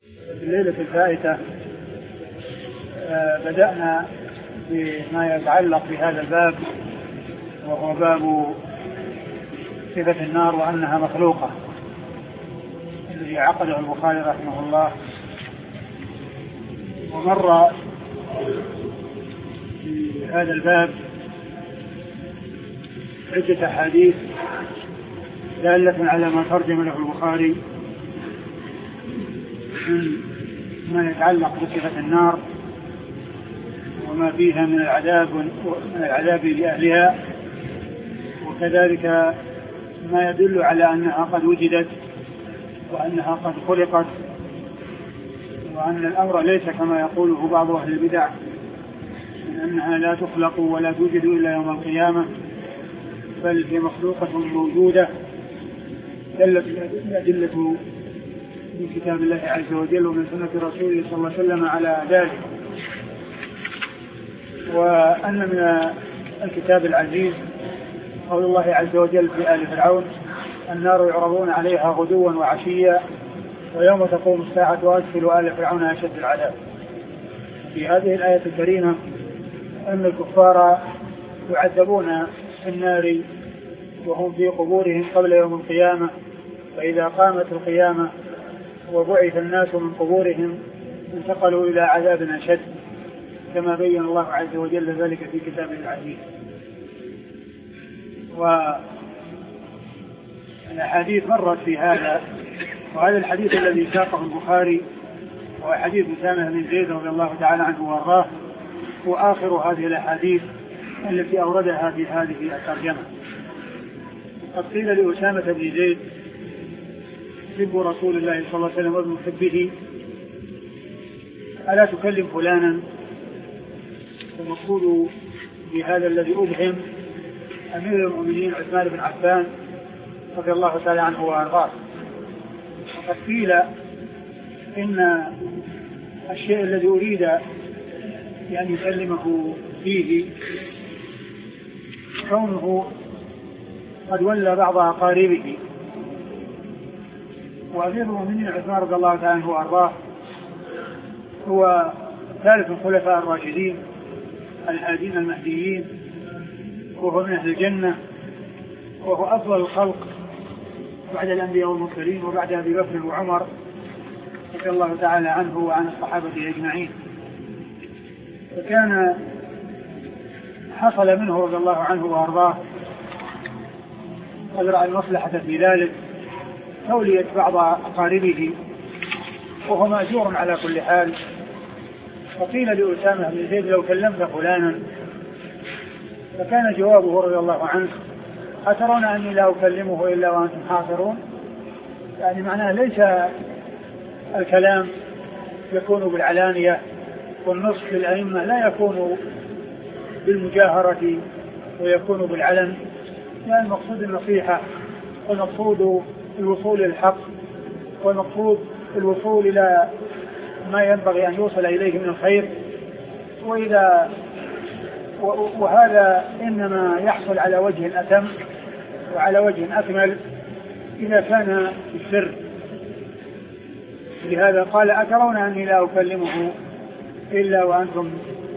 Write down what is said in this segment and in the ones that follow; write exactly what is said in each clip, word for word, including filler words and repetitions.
الليلة الفائتة بدأنا بما يتعلق بهذا الباب، وهو باب صفة النار وأنها مخلوقة، الذي عقده البخاري رحمه الله. ومر في هذا الباب عدة أحاديث دالة على ما ترجم له البخاري من ما يتعلق بصفة النار وما فيها من العذاب من العذاب لأهلها، وكذلك ما يدل على أنها قد وجدت وأنها قد خلقت، وأن الأمر ليس كما يقوله بعض أهل البدع من أنها لا تخلق ولا توجد إلا يوم القيامة، بل هي مخلوقة موجودة. دلت الأدلة من كتاب الله عز وجل ومن سنة رسوله صلى الله عليه وسلم على ذلك. وأن من الكتاب العزيز قول الله عز وجل في آل فرعون: النار يعرضون عليها غدوا وعشيا ويوم تقوم الساعة وأدخل آل فرعون أشد العذاب. في هذه الآية الكريمة أن الكفار يعذبون في النار وهم في قبورهم قبل يوم القيامة، فإذا قامت القيامة وبعث الناس من قبورهم انتقلوا إلى عذاب أشد، كما بين الله عز وجل ذلك في كتابه العزيز. والأحاديث مرت في هذا، وهذا الحديث الذي ساقه البخاري هو حديث أسامة بن زيد رضي الله تعالى عنه وارضاه، وآخر هذه الأحاديث التي أوردها في هذه الترجمة. قد قيل لأسامة بن زيد حب رسول الله صلى الله عليه وسلم وابن حبه: ألا تكلم فلانا؟ المقصود بهذا الذي أبهم أمير المؤمنين عثمان بن عفان رضي الله تعالى عنه وارضاه. وقد قيل إن الشيء الذي أريد يعني يكلمه فيه كونه قد ولى بعض أقاربه، وأمير المؤمنين عثمان رضي الله تعالى عنه وارضاه هو ثالث الخلفاء الراشدين الهادين المهديين، وهو من أهل الجنة، وهو أفضل الخلق بعد الأنبياء والمرسلين وبعد أبي بكر وعمر رضي الله تعالى عنه وعن الصحابة أجمعين. فكان حصل منه رضي الله عنه وارضاه قد رأى المصلحة في ذلك تولية بعض أقاربه، وهو مأجور على كل حال. فقيل لأسامة بن زيد: لو كلمت فلانا؟ فكان جوابه رضي الله عنه: أترون أني لا أكلمه إلا وأنتم حاضرون؟ يعني معناه ليس الكلام يكون بالعلانية، والنصح للأئمة لا يكون بالمجاهرة ويكون بالعلن، يعني المقصود النصيحة، والمقصود الوصول للحق، والمقصود الوصول إلى ما ينبغي أن يوصل إليه من الخير. وإذا وهذا إنما يحصل على وجه أتم وعلى وجه أكمل إذا كان في السر. لهذا قال: أترون أني لا أكلمه إلا وأنتم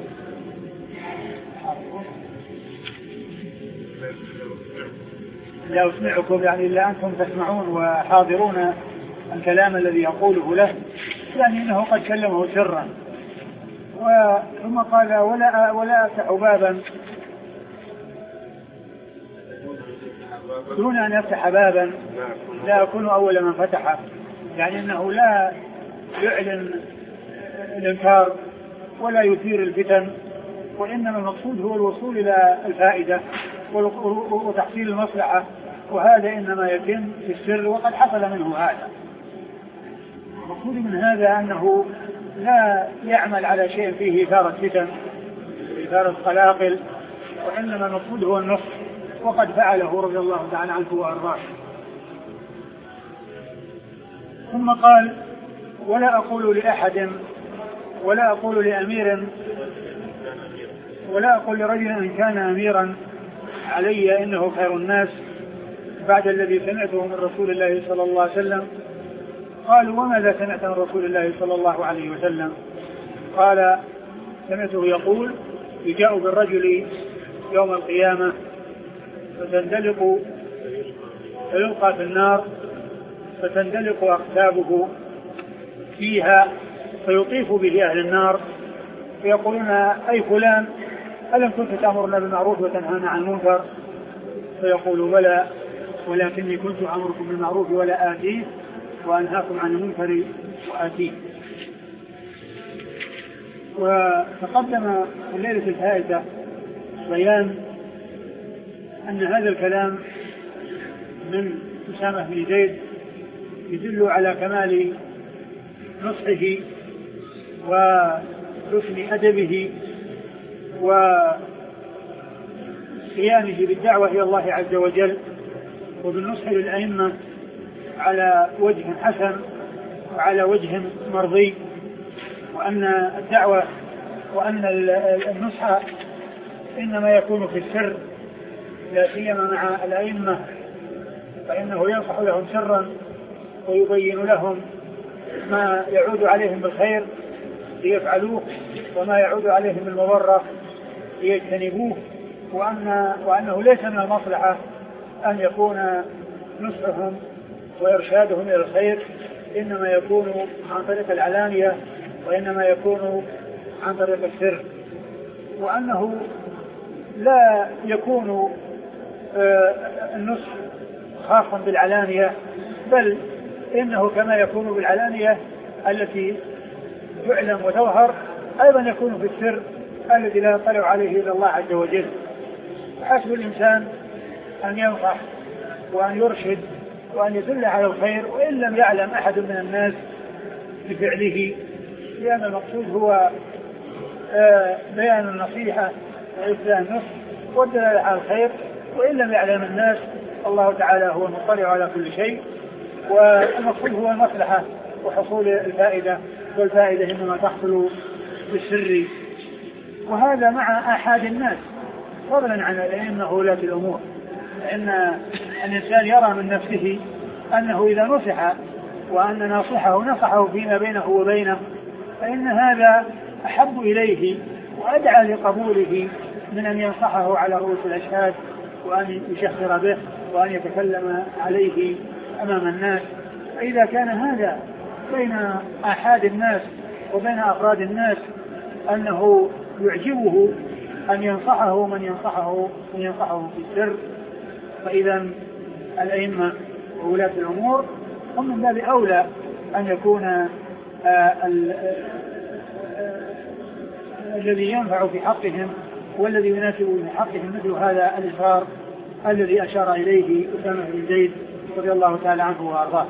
لا أسمعكم، يعني إلا أنتم تسمعون وحاضرون الكلام الذي يقوله له، يعني إنه قد كلمه سرا. ثم قال: ولا ولا أفتح بابا دون أن يفتح بابا لا أكون أول من فتحه، يعني أنه لا يعلن الإنكار ولا يثير الفتن، وإنما المقصود هو الوصول إلى الفائدة وتحصيل المصلحة، وهذا إنما يتم في السر، وقد حصل منه هذا. المقصود من هذا أنه لا يعمل على شيء فيه إثارة فتن إثارة قلاقل، وإنما المقصود هو النصح، وقد فعله رضي الله تعالى عنه وأرضاه. ثم قال: ولا أقول لأحد ولا أقول لأمير ولا أقول لرجل إن كان أميرا علي إنه خير الناس بعد الذي سمعته من رسول الله صلى الله عليه وسلم قالوا وماذا سمعت من رسول الله صلى الله عليه وسلم؟ قال سمعته يقول يجاء بالرجل يوم القيامة فتندلق فيلقى في النار فتندلق أقتابه فيها فيطيف به أهل النار فيقولون أي فلان ألم كنت تأمرنا بالمعروف وتنهانا عن المنكر؟ فيقول بلى ولكني كنت أمركم بالمعروف ولا آتيه وأنهاكم عن المنكر وآتيه. وتقدم في الليلة الفائتة بيان أن هذا الكلام من أسامة بن زيد يدل على كمال نصحه وحسن أدبه وقيامه بالدعوة إلى الله عز وجل وبالنصح للأئمة على وجه حسن وعلى وجه مرضي، وأن الدعوة وأن النصح إنما يكون في السر لا سيما مع الأئمة، فإنه ينصح لهم سرا ويبين لهم ما يعود عليهم بالخير ليفعلوه وما يعود عليهم بالمضرة ليجتنبوه، وأن وأنه ليس من المصلحة أن يكون نصحهم وإرشادهم إلى الخير إنما يكون عن طريق العلانية وإنما يكون عن طريق السر، وأنه لا يكون النصح خاصا بالعلانية بل إنه كما يكون بالعلانية التي تعلم وتظهر أيضا يكون في السر الذي لا يطلع عليه إلا الله عز وجل. حسب الإنسان أن ينصح وأن يرشد وأن يدل على الخير وإن لم يعلم أحد من الناس بفعله، لأن المقصود هو بيان النصيحة وإبداء النصح والدلالة على الخير، وإن لم يعلم الناس الله تعالى هو المطلع على كل شيء، والمقصود هو المصلحة وحصول الفائدة، والفائدة إنما تحصل بالسر. وهذا مع أحد الناس فضلا عن الأئمة ولاة الأمور، لأن الإنسان يرى من نفسه أنه إذا نصح وأن ناصحه نصحه فيما بينه وبينه فإن هذا أحب إليه وأدعى لقبوله من أن ينصحه على رؤوس الأشهاد وأن يشخر به وأن يتكلم عليه أمام الناس. فإذا كان هذا بين أحد الناس وبين أفراد الناس أنه يعجبه أن ينصحه من ينصحه من ينصحه في السر، فإذا الأئمة وولاة الأمور هم من باب أولى أن يكون الذي ينفع في حقهم والذي يناسب في حقهم مثل هذا الإشار الذي أشار إليه أسامة بن زيد رضي الله تعالى عنه وأرضاه.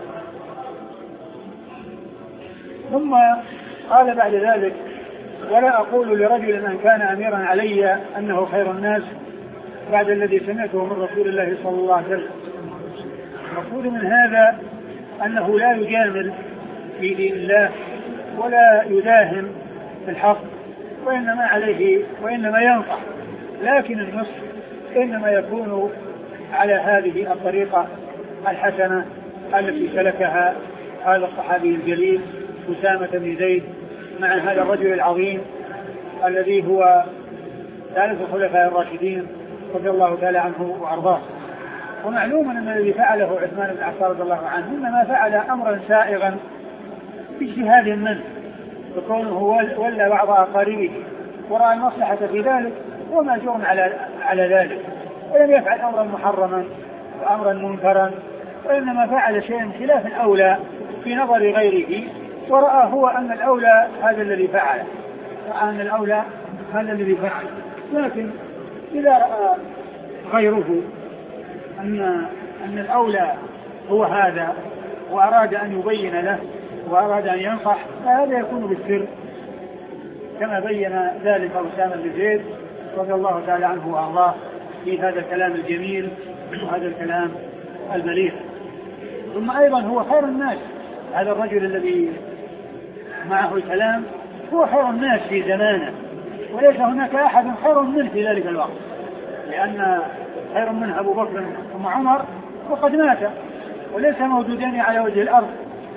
ثم قال بعد ذلك: ولا أقول لرجل من كان أميرا علي أنه خير الناس بعد الذي سمعته من رسول الله صلى الله عليه وسلم. المقصود من هذا أنه لا يجامل في دين الله ولا يداهم في الحق، وإنما عليه وإنما ينصح، لكن النصح إنما يكون على هذه الطريقة الحسنة التي سلكها هذا الصحابي الجليل أسامة بن زيد مع هذا الرجل العظيم الذي هو ثالث الخلفاء الراشدين رضي الله تعالى عنه وأرضاه. ومعلوم أن الذي فعله عثمان بن عفان رضي الله عنه إنما فعل أمرا سائغا باجتهاد منه، وكونه ولى بعض أقاربه ورأى المصلحة في ذلك ومأجور على على ذلك، ولم يفعل أمرا محرما وأمرا منكرا، وإنما فعل شيئا خلاف الأولى في نظر غيره، ورأى هو أن الأولى هذا الذي فعل رأى أن الأولى هذا الذي فعل. لكن إذا رأى غيره أن أن الأولى هو هذا وأراد أن يبين له وأراد أن ينصح فهذا يكون بالسر، كما بين ذلك أسامة بن زيد رضي الله تعالى عنه وأرضاه في هذا الكلام الجميل وهذا الكلام البليغ. ثم أيضا هو خير الناس، هذا الرجل الذي معه الكلام هو خير الناس في زمانه، وليس هناك أحد خير منه في ذلك الوقت، لأن خير منه أبو بكر ثم عمر وقد مات وليس موجودين على وجه الأرض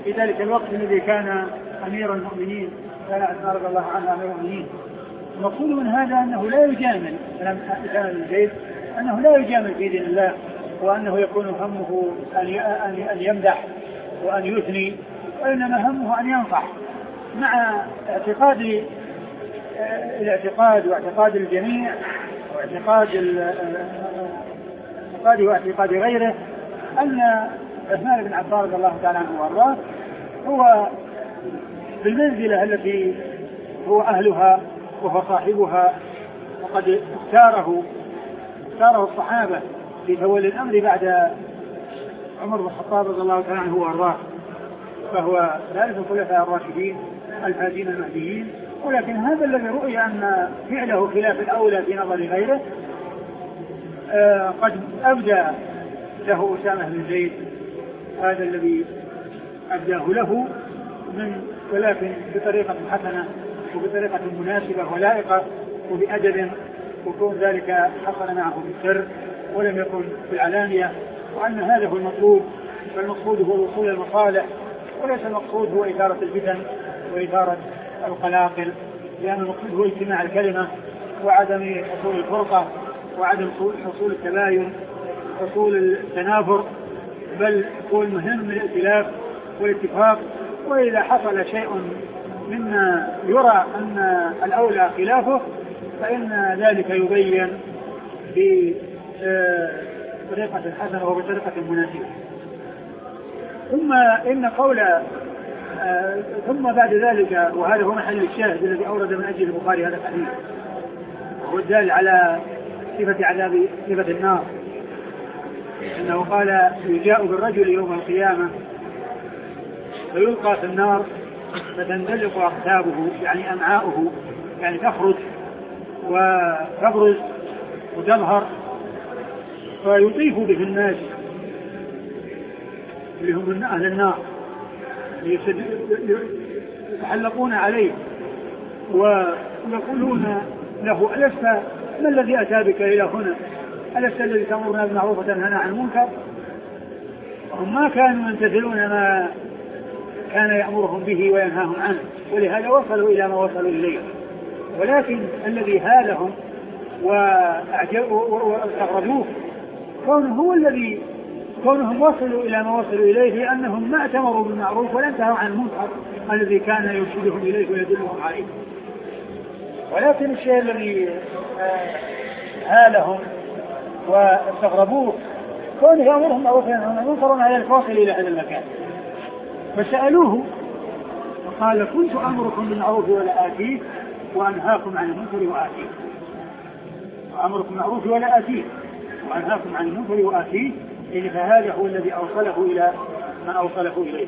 في ذلك الوقت الذي كان أمير المؤمنين، كان عثمان رضي الله عنه أمير المؤمنين. المقصود من هذا أنه لا يجامل أسامة بن زيد، أنه لا يجامل في دين الله، وأنه يكون همه أن يمدح وأن يثني، وإنما همه أن ينصح، مع اعتقاد الاعتقاد واعتقاد الجميع واعتقاد اعتقاده واعتقاد غيره أن عثمان بن عفان رضي الله تعالى عنه وارضاه هو بالمنزلة التي هو أهلها وهو صاحبها، وقد اختاره اختاره الصحابة في تولي الأمر بعد عمر بن الخطاب رضي الله تعالى عنه وارضاه، فهو ثالث الخلفاء الراشدين الهادين المهديين. ولكن هذا الذي رؤي أن فعله خلاف الأولى في نظر غيره آه قد أبدى له أسامة بن زيد هذا الذي أبداه له، من ولكن بطريقة حسنة وبطريقة مناسبة ولائقة وبأدب، وكون ذلك حصل معه بالسر ولم يكن في العلانية، وأن هذا هو المطلوب، فالمقصود هو وصول المصالح وليس المقصود هو إثارة الفتن وإثارة القلاقل، لأن المقصود هو اجتماع الكلمة وعدم حصول الفرقة وعدم حصول التباين حصول التنافر، بل هو المهم من الائتلاف والاتفاق. وإذا حصل شيء مما يرى أن الأولى خلافه فإن ذلك يبين بطريقة حسنة وبطريقة مناسبة. ثم إن قول آه ثم بعد ذلك، وهذا هو محل الشاهد الذي أورد من أجل البخاري هذا الحديث، هو الدال على صفة عذاب صفة النار، إنه قال يجاء بالرجل يوم القيامة فيلقى في النار فتندلق أقتابه يعني أمعاؤه، يعني تخرج وتبرز وتظهر، فيطيف به الناس اللي هم من أهل النار يتحلقون عليه ويقولون له ألست ما الذي أتى بك إلى هنا؟ ألست الذي تأمرنا بالمعروف وتنهانا عن المنكر؟ هم ما كانوا يمتثلون ما كان يأمرهم به وينهاهم عنه، ولهذا وصلوا إلى ما وصلوا إليه. ولكن الذي هالهم واستغربوه كونه هو الذي كونهم وصلوا إلى ما وصلوا إليه، لأنهم ما أتمروا بالمعروف ولا انتهوا عن المنكر الذي كان يرشدهم إليه ويدلهم عليه. ولكن الشيء الذي هالهم واستغربوه كونه يأمرهم بالمعروف وينهاهم عن المنكر على الفاصل إلى هذا المكان، فسألوه وقال كنت أمركم بالمعروف ولا آتيه وأنهاكم عن المنكر وآتيه. أمركم بالمعروف ولا آتيه وأنهاكم عن المنكر وآتيه، إن فهذا هو الذي أوصله إلى ما أوصله إليه.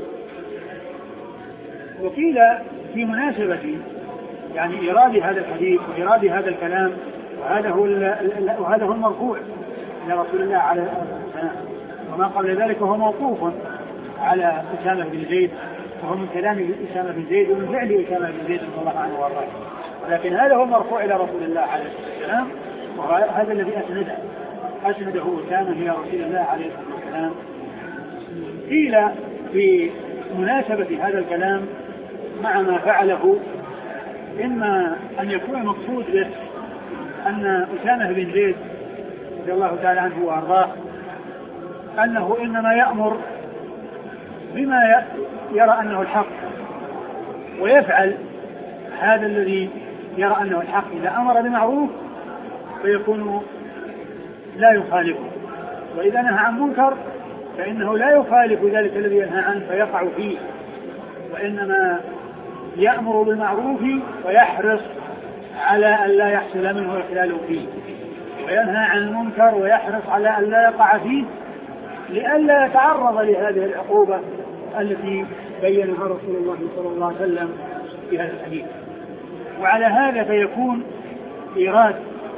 وقيل في مناسبة يعني إيراد هذا الحديث وإيراد هذا الكلام، وهذا هو وهذا هو المرفوع إلى رسول الله عليه الصلاة والسلام، وما قبل ذلك هو موقوف على أسامة بن زيد، وهو من كلام أسامة بن زيد ومن فعل أسامة بن زيد رضي الله عنه وارضاه، ولكن هذا هو المرفوع إلى رسول الله عليه الصلاة والسلام، وهذا الذي أسنده أسنده أسامة إلى رسول الله عليه الصلاة والسلام. قيل في مناسبة هذا الكلام مع ما فعله إما أن يكون مقصود به أن أسامة بن زيد رضي الله تعالى عنه وارضاه أنه إنما يأمر بما يرى أنه الحق ويفعل هذا الذي يرى أنه الحق. إذا أمر بمعروف فيكون لا يخالفه، وإذا نهى عن منكر فإنه لا يخالف ذلك الذي ينهى عنه فيقع فيه، وإنما يأمر بالمعروف ويحرص على أن لا يحصل منه إخلال فيه، وينهى عن المنكر ويحرص على أن لا يقع فيه لئلا يتعرض لهذه العقوبة التي بينها رسول الله صلى الله عليه وسلم في هذا الحديث. وعلى هذا فيكون إيراد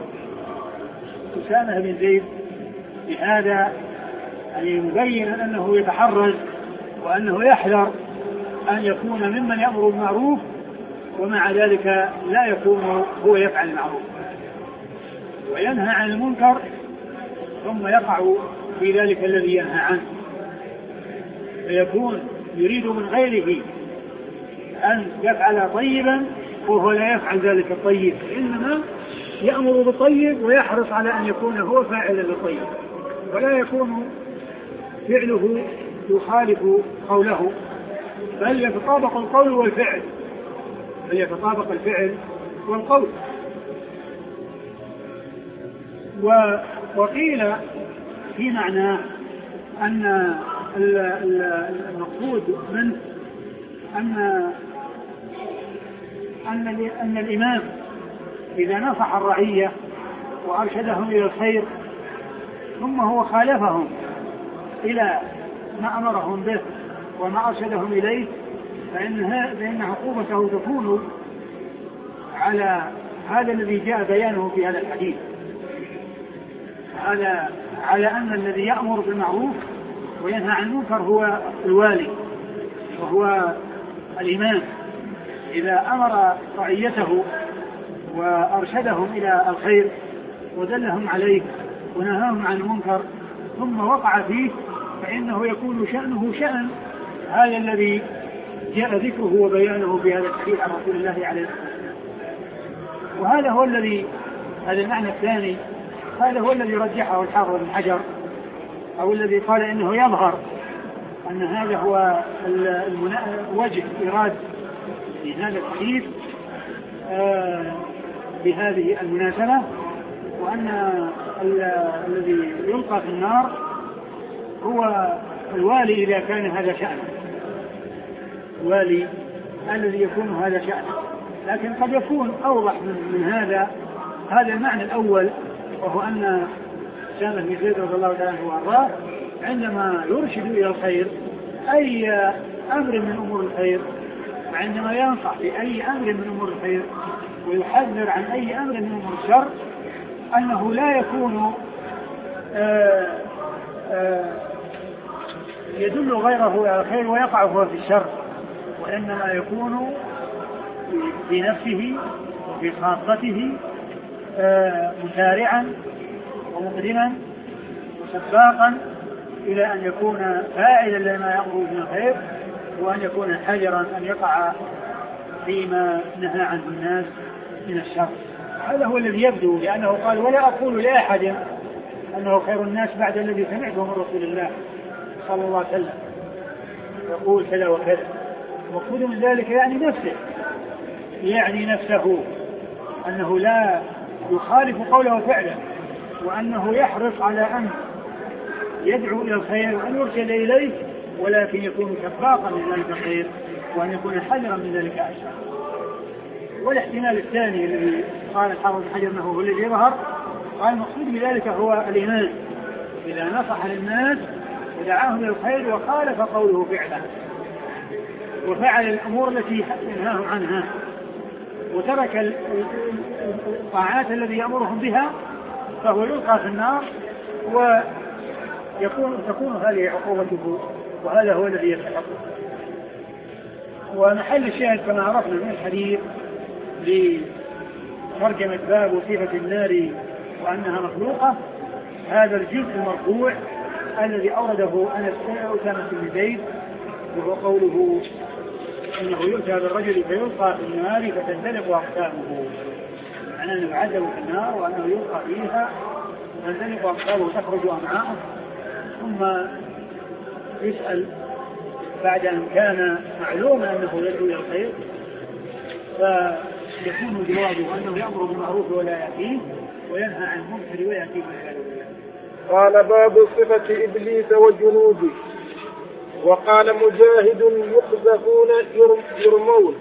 أسامة بن زيد بهذا أن يبين أنه يتحرز وأنه يحذر أن يكون ممن يأمر بالمعروف ومع ذلك لا يكون هو يفعل المعروف، وينهى عن المنكر ثم يقع في ذلك الذي ينهى عنه، فيكون يريد من غيره أن يفعل طيبا وهو لا يفعل ذلك الطيب، إنما يأمر بالطيب ويحرص على أن يكون هو فاعلا للطيب، ولا يكون فعله يخالف قوله، بل يتطابق القول والفعل بل يتطابق الفعل والقول. وقيل في معنى أن المقصود منه أن أن أن الإمام إذا نصح الرعية وأرشدهم إلى الخير ثم هو خالفهم إلى ما أمرهم به وما أرشدهم إليه، فإن عقوبته تكون على هذا الذي جاء بيانه في هذا الحديث، على على أن الذي يأمر بالمعروف وينهى عن المنكر هو الوالي وهو الإمام. إذا أمر رعيته وأرشدهم إلى الخير ودلهم عليه ونهاهم عن المنكر ثم وقع فيه، فإنه يكون شأنه شأن هذا الذي جاء ذكره وبيانه في هذا الحديث عن رسول الله عليه الصلاة والسلام. وهذا هو الذي هذا المعنى الثاني هذا هو الذي رجحه الحافظ بن حجر، أو الذي قال إنه يظهر أن هذا هو وجه إرادة في هذا الحديث آه بهذه المناسبة، وأن الذي يلقى في النار هو الوالي إذا كان هذا شأنه، الوالي الذي يكون هذا شأنه. لكن قد يكون أوضح من, من هذا هذا المعنى الأول، وهو أن أسامة بن زيد رضي الله عنه وأرضاه عندما يرشد إلى الخير أي أمر من أمور الخير، وعندما ينصح بأي أمر من أمور الخير ويحذر عن أي أمر من أمور الشر، أنه لا يكون آآ آآ يدل غيره على الخير ويقع هو في الشر، وإنما يكون في نفسه وفي خاصته مسارعا ومقدما وسباقا إلى أن يكون فاعلا لما يأمر به الخير، وأن يكون حذرا أن يقع فيما نهى عنه الناس من الشر. هذا هو الذي يبدو، لأنه قال ولا أقول لأحد أنه خير الناس بعد الذي سمعته من رسول الله صلى الله عليه وسلم يقول كذا وكذا. المقصود من ذلك يعني نفسه، يعني نفسه أنه لا يخالف قوله فعلا، وأنه يحرص على أن يدعو إلى الخير وأن يرشد إليه، ولكن يكون سباقا لذلك الخير وأن يكون حذرا من ذلك الشر. والاحتمال الثاني الذي قال الحافظ بن حجر أنه هو الذي يظهر، قال المقصود بذلك هو الإيمان، إذا نصح للناس ودعاهم إلى الخير وخالف قوله فعلا وفعل الأمور التي ينهاهم عنها وترك الطاعات الذي يأمرهم بها، فهو يلقى في النار ويكون تكون هذه عقوبته، وهذا هو الذي يستحقه. ومحل الشاهد كما عرفنا من الحديث لترجمة باب وصفة النار وأنها مخلوقة، هذا الجزء المرفوع الذي أورده أنس أسامة بن زيد، وهو قوله أنه يؤتى بالرجل فيلقى في النار فتندلق أقدامه، معناه أنه يعذب في النار وأنه يلقى فيها فتندلق أقدامه تخرج أمعاءه، ثم يسأل بعد أن كان معلوما أنه يدعو إلى الخير، فيكون جوابه أنه يأمر بالمعروف ولا يأتيه وينهى عن المنكر ويأتيه بالخير. قال باب صفة إبليس وجنوده. وقال مجاهد يقذفون يرمون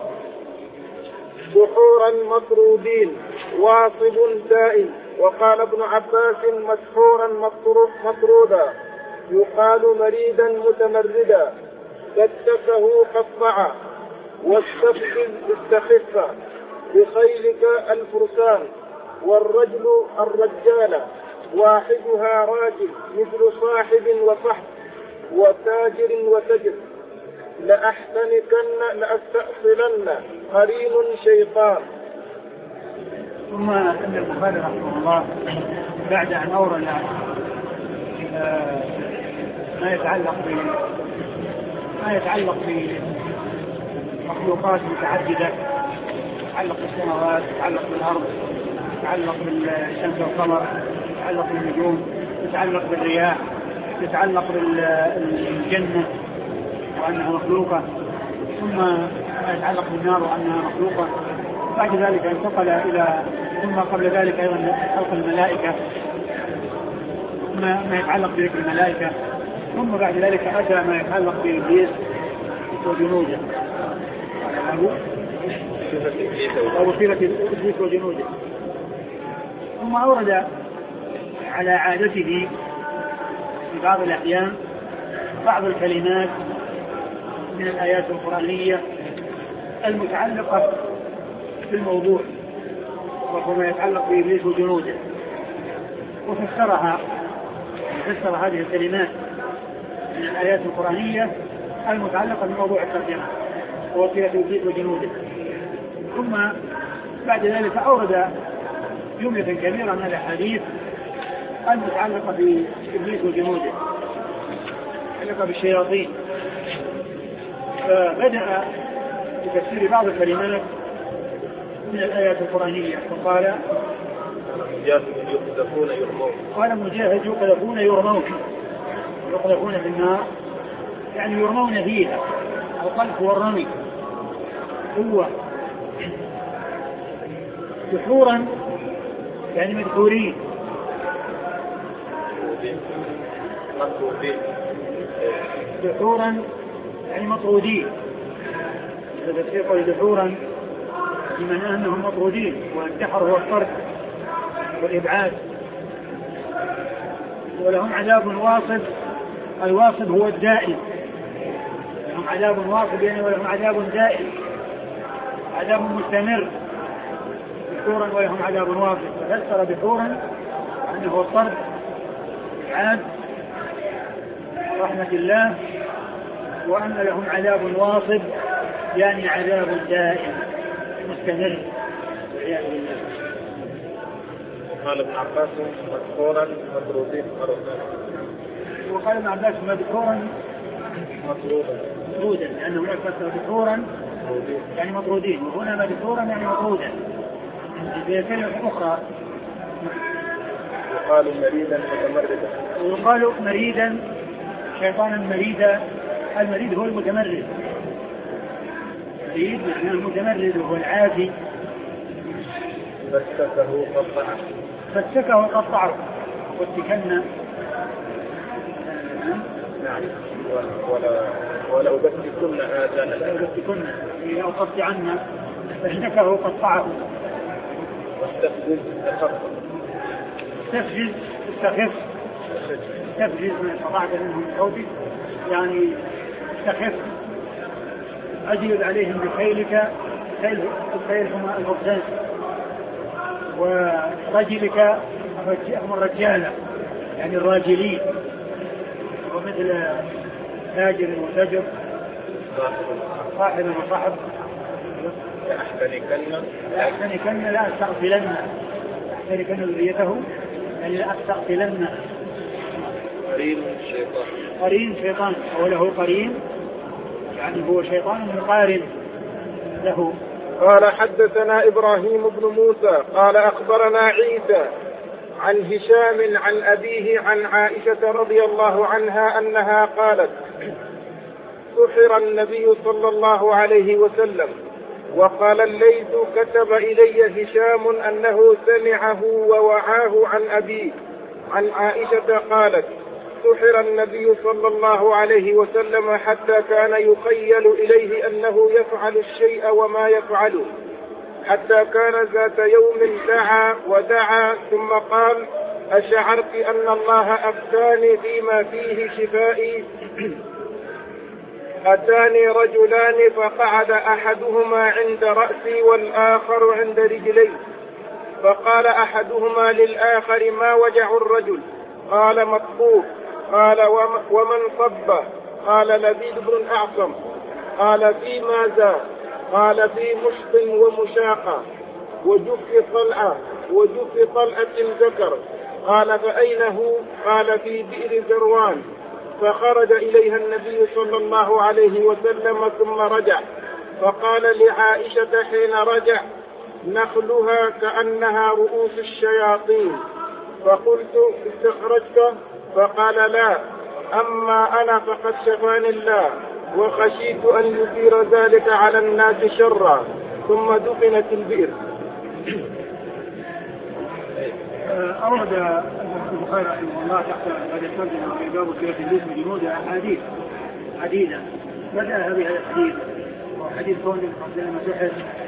سحورا مطرودين واصب دائم. وقال ابن عباس مسحورا مطرودا يقال مريدا متمردا كتفه قطعا واستفزز استخف بخيلك الفرسان والرجل الرجال واحدها راجل مثل صاحب وصحب وتاجر وتجر لأحتنكن لأستأصلن قرين شيطان. ثم أن البخاري رحمه الله بعد أن أورد ما يتعلق ما يتعلق بمخلوقات متعددة، يتعلق بالسماوات، يتعلق بالأرض، يتعلق بالشمس والقمر، يتعلق بالنجوم، يتعلق بالرياح، يتعلق بالجنة وأنها مخلوقة، ثم ما يتعلق بالنار وأنها مخلوقة. بعد ذلك انتقل إلى ثم قبل ذلك أيضا خلق الملائكة، ما يتعلق بذكر الملائكة، ثم بعد ذلك أتى ما يتعلق بإبليس وجنوده أو صفة إبليس وجنوده. ثم أورد على عادته في بعض الأحيان بعض الكلمات من الآيات القرآنية المتعلقة بالموضوع وهو ما يتعلق بإبليس وجنوده، وفسرها فسر هذه الكلمات من الآيات القرآنية المتعلقة بموضوع الترجمة وصفة إبليس وجنوده. ثم بعد ذلك أورد جملة كبيرة من الأحاديث المتعلقة بإبليس وجنوده، المتعلقة بالشياطين، فبدأ بتفسير بعض الكلمات من الآيات القرآنية فقال يقذفون يرمون قال مجاهد يقذفون يرمون يقذفون في النار يعني يرمون فيها، القذف والرمي هو دحورا يعني مدحورين دحورا يعني مطرودين، هذا يقول دحورا لمن أنهم مطرودين، والدحر هو الطرد والإبعاد. ولهم عذاب واصب، الواصب هو الدائم، لهم عذاب واصب يعني ولهم عذاب دائم، عذاب مستمر دحورا ولهم عذاب واصب. ففسر دحورا أنه الطرد والإبعاد رحمة الله، وأن لهم عذاب واصب يعني عذاب دائم مستمر والعياذ بالله. قال ابن عباس مذكورا مطرودين مرة، وقال ابن عباس مذكورا مطرودا مطرودا لأنه هناك فسر مذكورا يعني مطرودين، وهنا مذكورا يعني مطرودا في كلمة أخرى. يقال مريدا متمردا، ويقال مريدا شيطانا مريدا، المريد هو المتمرد، مريد معناه المتمرد وهو العادي. فسكه قطعه فسكه قطعه واتكلنا نعم ولا ولا أبتكن آذانا لا أبتكن إذا أقطعن فسكه قطعه. واستفزز تخفف استفزز استخف استفزز من استطعت منهم صوتك يعني استخف، أجلب عليهم بخيلك خيلهما الغزال ورجلك هم الرجالة يعني الراجلين، ومثل تاجر وتجر صاحب وصاحب لأحتنكن لأحتنكن لا أستغفلن أحتنكن ذريته يعني لا أستغفلن. قرين شيطان قرين شيطان هو له قرين يعني هو شيطان مقارن له. قال حدثنا إبراهيم بن موسى قال أخبرنا عيسى عن هشام عن أبيه عن عائشة رضي الله عنها أنها قالت سحر النبي صلى الله عليه وسلم. وقال الليث كتب إلي هشام أنه سمعه ووعاه عن أبيه عن عائشة قالت سحر النبي صلى الله عليه وسلم حتى كان يخيل إليه أنه يفعل الشيء وما يفعله، حتى كان ذات يوم دعا ودعا ثم قال أشعرت أن الله أفتاني فيما فيه شفائي؟ أتاني رجلان فقعد أحدهما عند رأسي والآخر عند رجلي، فقال أحدهما للآخر ما وجع الرجل؟ قال مطبوب. قال ومن صب؟ قال لبيد بن الأعصم. قال في ماذا؟ قال في مشط ومشاقة وجف طلعة وجف طلعة ذكر. قال فأين هو؟ قال في بئر زروان. فخرج إليها النبي صلى الله عليه وسلم ثم رجع، فقال لعائشة حين رجع: نخلها كأنها رؤوس الشياطين. فقلت: استخرجته؟ فقال: لا، أما أنا فقد شفاني الله، وخشيت أن يثير ذلك على الناس شرا. ثم دفنت البئر. أورد البخاري رحمه الله تحت هذا الترجمة في باب سيرة إبليس وجنوده أحاديث عديدة، بدأها بهذا الحديث وحديث كون النبي صلى الله عليه وسلم سحر،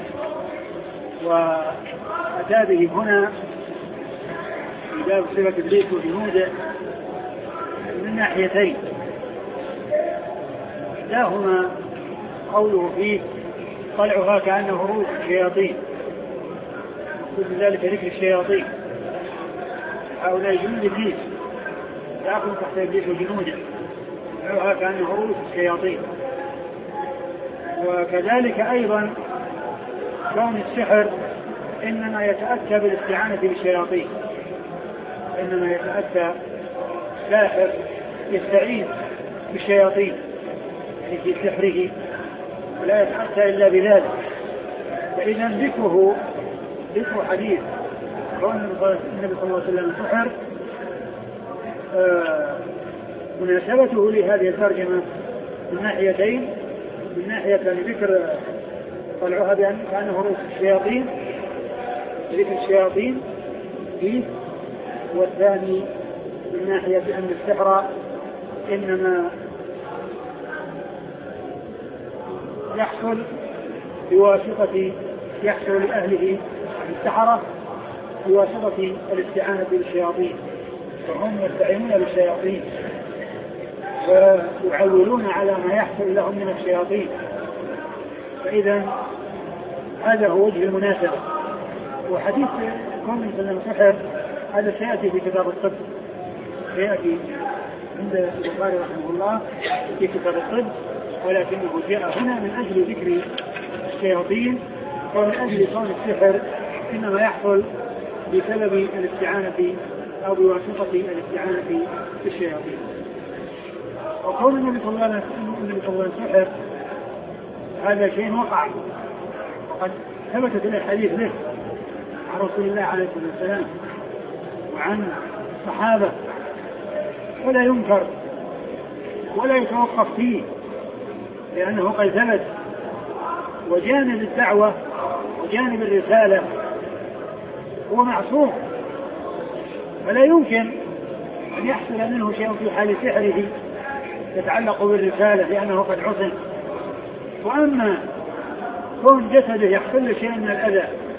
وأتى به هنا في باب سيرة إبليس وجنوده من ناحيتين. إحداهما قوله فيه: طلعها كأنه رؤوس الشياطين، وكل ذلك ذكر الشياطين، هؤلاء جنود إبليس يأخذ تحت إبليس وجنوده، طلعها كأنه رؤوس الشياطين. وكذلك أيضا كون السحر إنما يتأتى بالاستعانة بالشياطين، إنما يتأتى ساحر يستعين بالشياطين يعني في سحره، ولا يتأتى إلا بذلك. فإذا ذكره ذكر حديث كون النبي صلى الله عليه وسلم سحر آه مناسبته لهذه الترجمة من ناحيتين: من ناحية ذكر طلعها بأن كأنه رؤوس الشياطين، ذكر الشياطين فيه، والثاني من ناحية أن السحر إنما يحصل بواسطة يحصل لأهله السحرة بواسطة الاستعانة بالشياطين، فهم يستعينون بالشياطين ويعولون على ما يحصل لهم من الشياطين. فإذا هذا هو وجه المناسبة. وحديث كون من سحر هذا سيأتي في كتاب الطب، سيأتي عند البخاري رحمه الله في كتاب الطب، ولكنه جاء هنا من أجل ذكر الشياطين ومن أجل كون السحر إنما يحصل بسبب الاستعانة أو بواسطة الاستعانة بالشياطين. وقول النبي صلى الله عليه وسلم سحر هذا شيء وقع، وقد ثبتت الحديث له عن رسول الله عليه الصلاة والسلام وعن الصحابة، ولا ينكر ولا يتوقف فيه لأنه قد ثبت. وجانب الدعوة وجانب الرسالة هو معصوم، فلا يمكن أن يحصل منه شيء في حال سحره يتعلق بالرسالة لأنه قد عصم. وأما كون جسده يحصل له شيء من الأذى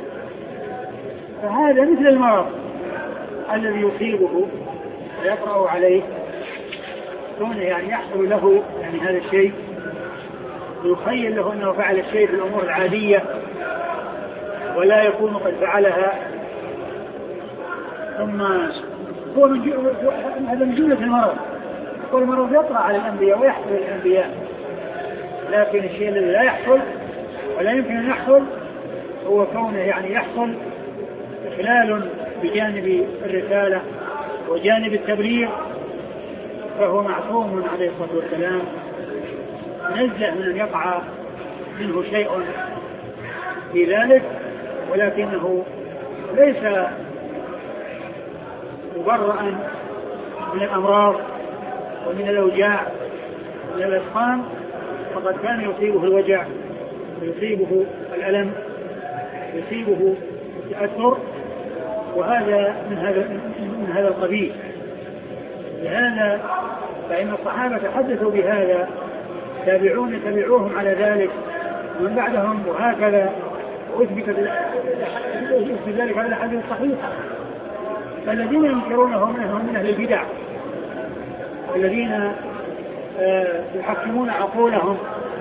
فهذا مثل المرض الذي يصيبه ويقرأ عليه، كونه يعني يحصل له يعني هذا الشيء ويخيل له أنه فعل الشيء في الأمور العادية ولا يكون قد فعلها، ثم هو من هذا من جملة المرض. والمرض يطرأ على الأنبياء ويحصل الأنبياء، لكن الشيء الذي لا يحصل ولا يمكن أن يحصل هو كونه يعني يحصل إخلال بجانب الرسالة وجانب التبليغ، فهو معصوم عليه الصلاة والسلام، نزه من أن يقع منه شيء في ذلك، ولكنه ليس مبرئا من الأمراض ومن الأوجاع ومن الأسقام، فقد كان يصيبه الوجع ويصيبه الألم يصيبه التأثر، وهذا من هذا من هذا القبيل. لهذا فإن الصحابة تحدثوا بهذا، تابعون تبعوهم على ذلك ومن بعدهم، وهكذا وأثبت ذلك على الحديث الصحيح. فالذين ينكرونه منهم من أهل البدع الذين يحكمون عقولهم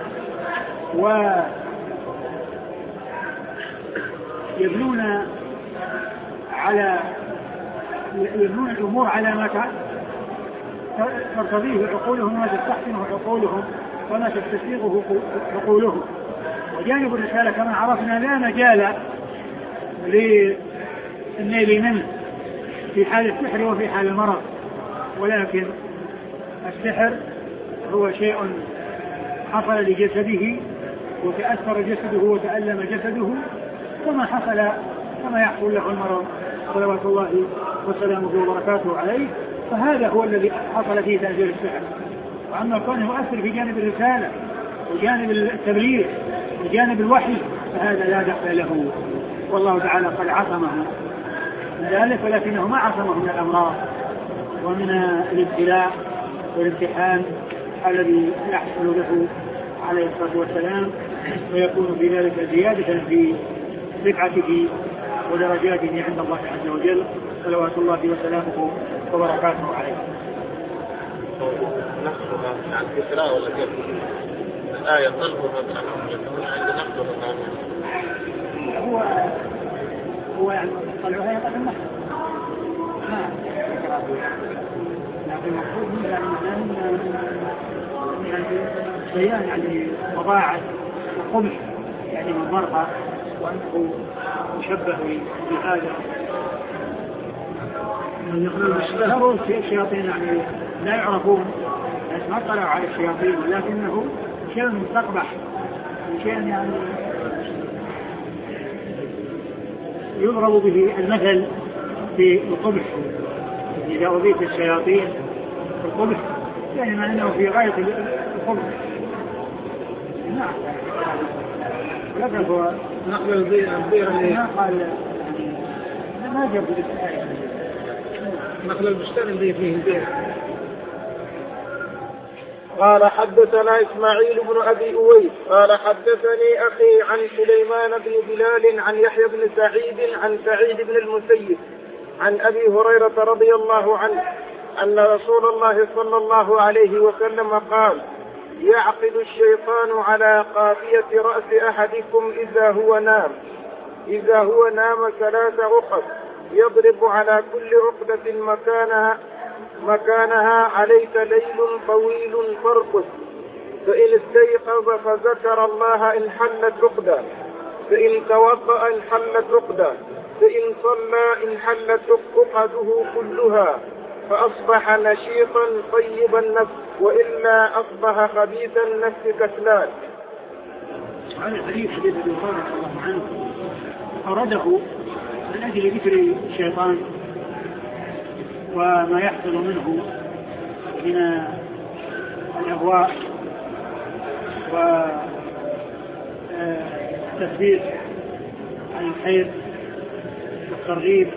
ويبنون على يبنون الأمور على ما ترتضيه عقولهم وما تستحسنه عقولهم وما تستسيغه عقولهم. وجانب الرسالة كما عرفنا لا مجال للنيل منه في حال السحر وفي حال المرض، ولكن السحر هو شيء حصل لجسده وتأثر جسده وتألم جسده كما حصل كما يحصل له المرض صلوات الله وسلامه وبركاته عليه، فهذا هو الذي حصل فيه تأثير السحر. وأما كونه يؤثر في جانب الرسالة وجانب التبليغ وجانب الوحي فهذا لا دخل له، والله تعالى قد عصمه من ذلك، ولكنه ما عصمه من الأمراض ومن الابتلاء والامتحان الذي يحصل له عليه الصلاة والسلام، ويكون في ذلك زيادة في رفعته ودرجاته عند الله عز وجل صلوات الله وسلامه وبركاته عليه. نقلها عن الإسراء ولا كيف؟ الآية طلبها من الأمر عند نقلها هو هو يعني طلبها يقدم النحو ما لكن المفروض من يعني بيان يعني وضاعة وقمح يعني من المرأة وأنه مشبه بهذا يقول الشياطين يعني لا يعرفون ما اطلعوا على الشياطين، لكنه شيء مستقبح شيء يعني يضرب به المثل في القبح. إذا أضيف الشياطين في القبح يعني ما أنه في غاية القبح. نعم لكن هو نقل البير البير ما قال ما جاب بالآية نقل البستان اللي فيه البير. قال حدثنا إسماعيل بن أبي أويس قال حدثني أخي عن سليمان بن بلال عن يحيى بن سعيد عن سعيد بن المسيب عن أبي هريرة رضي الله عنه أن رسول الله صلى الله عليه وسلم قال: يعقد الشيطان على قافية رأس أحدكم إذا هو نام إذا هو نام ثلاث عقد يضرب على كل عقدة مكانها مكانها عليك ليل طويل فارقد، فإن استيقظ فذكر الله انحلت عقدة، فإن توضأ انحلت عقدة، فإن صلى انحلت عقده كلها، فأصبح نشيطا طيب النفس، وإلا أصبح خبيث النفس كسلان. هذا الحديث حديث ابي هريرة رضي الله عنه أورده من أجل ذكر الشيطان وما يحصل منه من الأهواء والتثبيت عن الخير والترغيب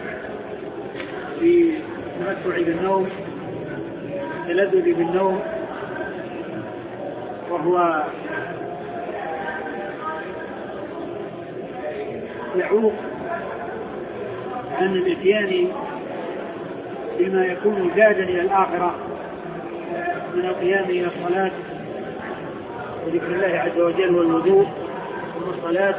في التمتع بالنوم التلذذ بالنوم، وهو يعوق عن الاتيان بما يكون زادا إلى الآخرة من القيام إلى الصلاة وذكر الله عز وجل والوضوء والصلاة.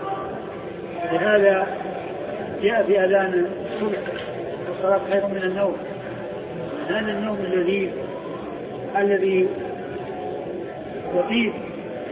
لهذا جاء في أذان الصبح والصلاة خير من النوم. هذا النوم الذي الذي يطيب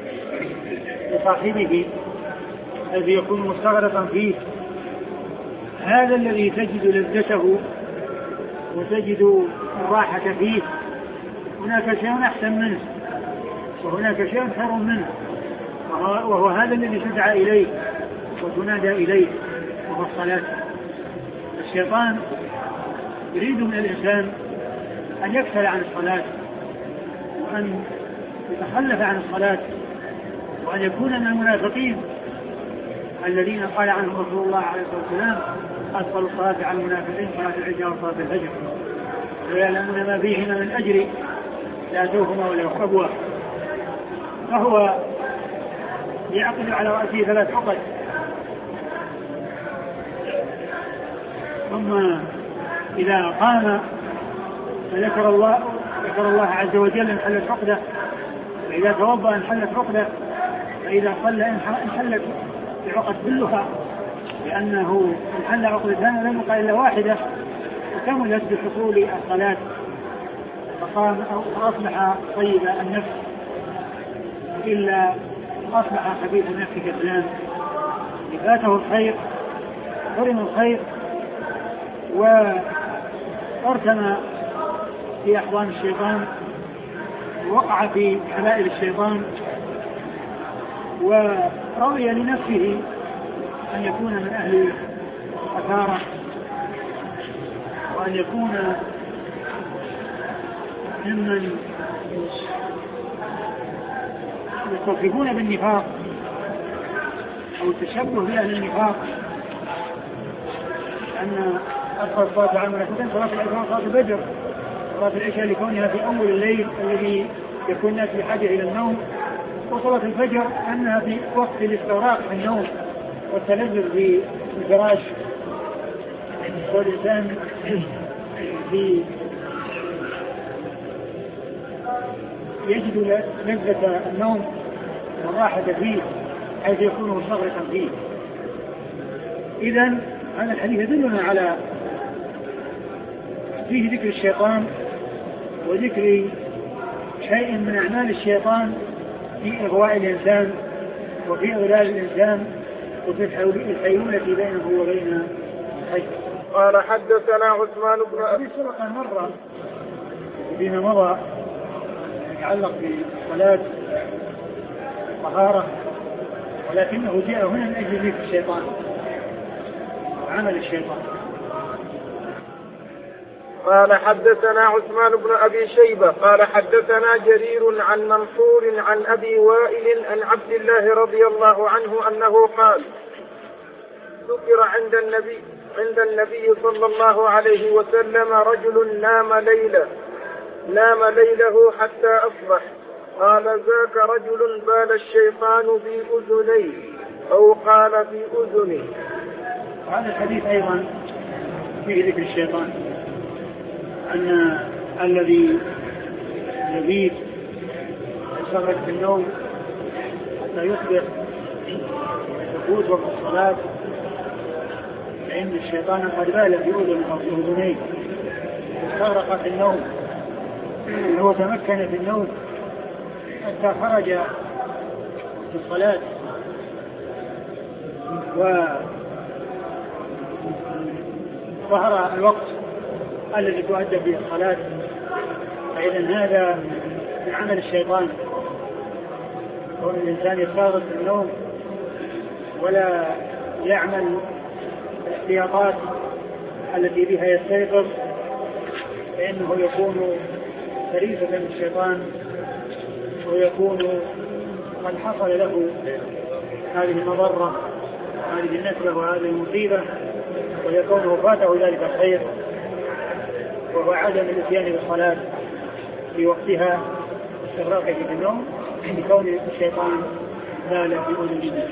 لصاحبه الذي يكون مستغرقا فيه، هذا الذي تجد لذته وتجد الراحة فيه. هناك شيء أحسن منه وهناك شيء خير منه، وهو هذا الذي تدعى إليه وتنادى إليه، وهو الصلاة. الشيطان يريد من الإنسان أن يكسل عن الصلاة وأن يتخلف عن الصلاة وأن يكون من المنافقين الذين قال عنهم رسول الله عليه الصلاة والسلام: أثقل الصلاة على المنافقين صلاة العشاء وصلاة الفجر ويعلمون ما فيهما من أجر لا توهما ولا يخربوا. فهو يعقد على رأسه ثلاث عقد، ثم إذا قام فذكر الله ذكر الله عز وجل انحلت عقدة، فإذا توضأ انحلت عقدة، فإذا صلى انحلت العقد كلها، لأنه انحل عقدتان لم يقل إلا واحدة وكملت بحصول الصلاة، فقام فأصبح طيب النفس، إلا أصبح خبيث النفس كسلان. فاته الخير حرم الخير وارتمى في أحضان الشيطان، وقع في حلائل الشيطان، ورضي لنفسه أن يكون من أهل أثاره، وأن يكون ممن يتصفون بالنفاق أو التشبه بأهل النفاق، أن أكثر صلاة العام ولكن صلاة العشاء صلاة الفجر، صلاة العشاء لكونها في أول الليل الذي يكون الناس بحاجة إلى النوم، وصلاة الفجر أنها في وقت الاستغراق في النوم والتلذذ بالفراش، والإنسان في يجد لذة النوم والراحة فيه حيث يكون مستغرقا فيه. إذن هذا الحديث يدلنا على فيه ذكر الشيطان وذكر شيء من أعمال الشيطان في إغواء الإنسان وفي إضلال الإنسان وفي الحيولة بينه وبين الحي. قال حدثنا عثمان بن أبي سبق مرة فيما مضى يتعلق بصلاة طهارة، ولكنه جاء هنا من أجل ذكر الشيطان وعمل الشيطان. قال حدثنا عثمان بن أبي شيبة قال حدثنا جرير عن منصور عن أبي وائل عن عبد الله رضي الله عنه أنه قال: ذكر عند النبي عند النبي صلى الله عليه وسلم رجل نام ليلة نام ليله حتى أصبح، قال: ذاك رجل بال الشيطان في أذنيه، أو قال في أذنه. هذا الحديث أيضا فيه ذكر الشيطان، أن الذي يبيت يستغرق في النوم حتى يصبح يفوت وقت الصلاة، فإن الشيطان قد بال في أذنيه استغرق في النوم، هو تمكن في النوم حتى خرج في الصلاة وظهر الوقت الذي تؤدى فيه الصلاة. فإذا هذا من عمل الشيطان، وأن الإنسان يستغرق في النوم ولا يعمل الاحتياطات التي بها يستيقظ، فإنه يكون فريسة من الشيطان، ويكون قد حصل له هذه المضرة، هذه النكبة وهذه المصيبة، ويكون فاته ذلك الخير، وهو عدم الاتيان بالصلاة في وقتها استغراقه في النوم بكون الشيطان بال في أذنه.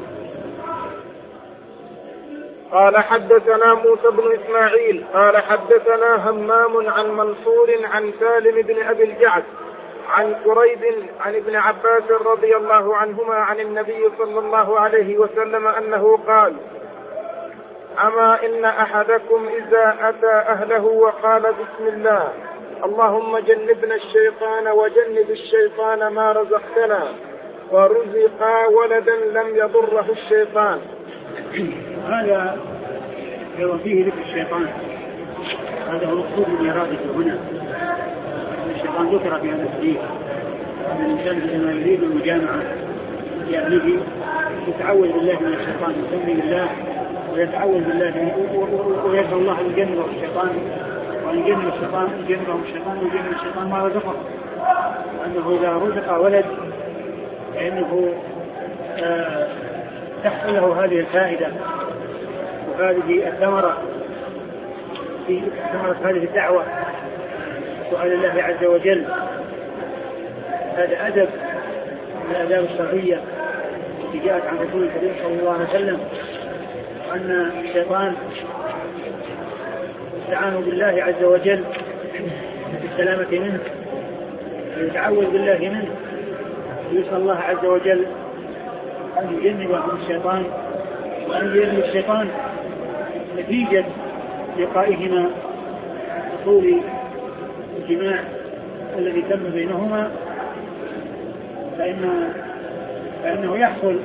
قال حدثنا موسى بن إسماعيل قال حدثنا همام عن منصور عن سالم بن أبي الجعد عن قريب عن ابن عباس رضي الله عنهما عن النبي صلى الله عليه وسلم أنه قال: أما إن أحدكم إذا أتى أهله وقال بسم الله اللهم جنبنا الشيطان وجنب الشيطان ما رزقتنا، ورزق ولدا لم يضره الشيطان. هذا هو فيه ذكر الشيطان، هذا هو مقصود من إرادته هنا. الشيطان ذكر في هذا الحديث أن الإنسان عندما يريد المجامعة لأهله يتعوذ بالله من الشيطان، يسمي الله ويتعوذ بالله ويسأل الله أن يجنبه الشيطان، وأن يجنب الشيطان يجنبه الشيطان ويجنب الشيطان ما رزقه، أنه إذا رزق ولد فإنه آه تحصل له هذه الفائدة وهذه الثمرة في ثمرة هذه الدعوة سؤال الله عز وجل. هذا أدب من الآداب الشرعية التي جاءت عن رسول الكريم صلى الله عليه وسلم، أن الشيطان يستعان بالله عز وجل في السلامة منه، ويتعوذ بالله منه، ويسأل الله عز وجل أن يجنبه من الشيطان، وأن يجنب الشيطان نتيجة لقائهما حصول الجماع الذي تم بينهما، فإن فإنه يحصل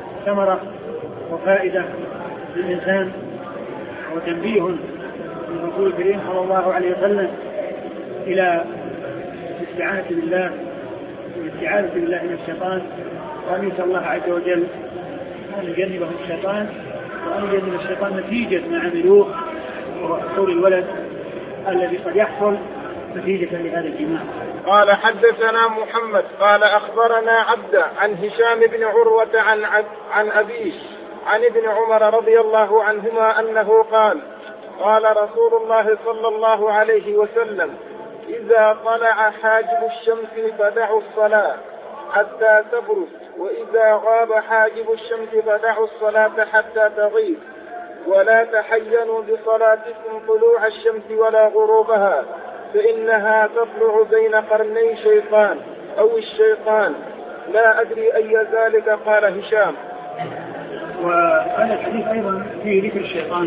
ثمرة وفائدة للإنسان، وتنبيه من الرسول الكريم صلى الله عليه وسلم إلى الاستعانة بالله والاستعاذة بالله من الشيطان، وأن يسأل الله عز وجل أن يجنبهم الشيطان وأن يجنب الشيطان نتيجة ما عملوه وهو حصول الولد الذي قد يحصل نتيجة لهذا الجماع. قال حدثنا محمد قال أخبرنا عبد عن هشام بن عروة عن, عن أبيه عن ابن عمر رضي الله عنهما أنه قال قال رسول الله صلى الله عليه وسلم إذا طلع حاجب الشمس فدعوا الصلاة حتى تبرد، وإذا غاب حاجب الشمس فدعوا الصلاة حتى تغيب، ولا تحينوا بصلاتكم طلوع الشمس ولا غروبها، فإنها تطلع بين قرني شيطان أو الشيطان، لا أدري أي ذلك. قال هشام. وهذا الحديث أيضا فيه ذكر الشيطان،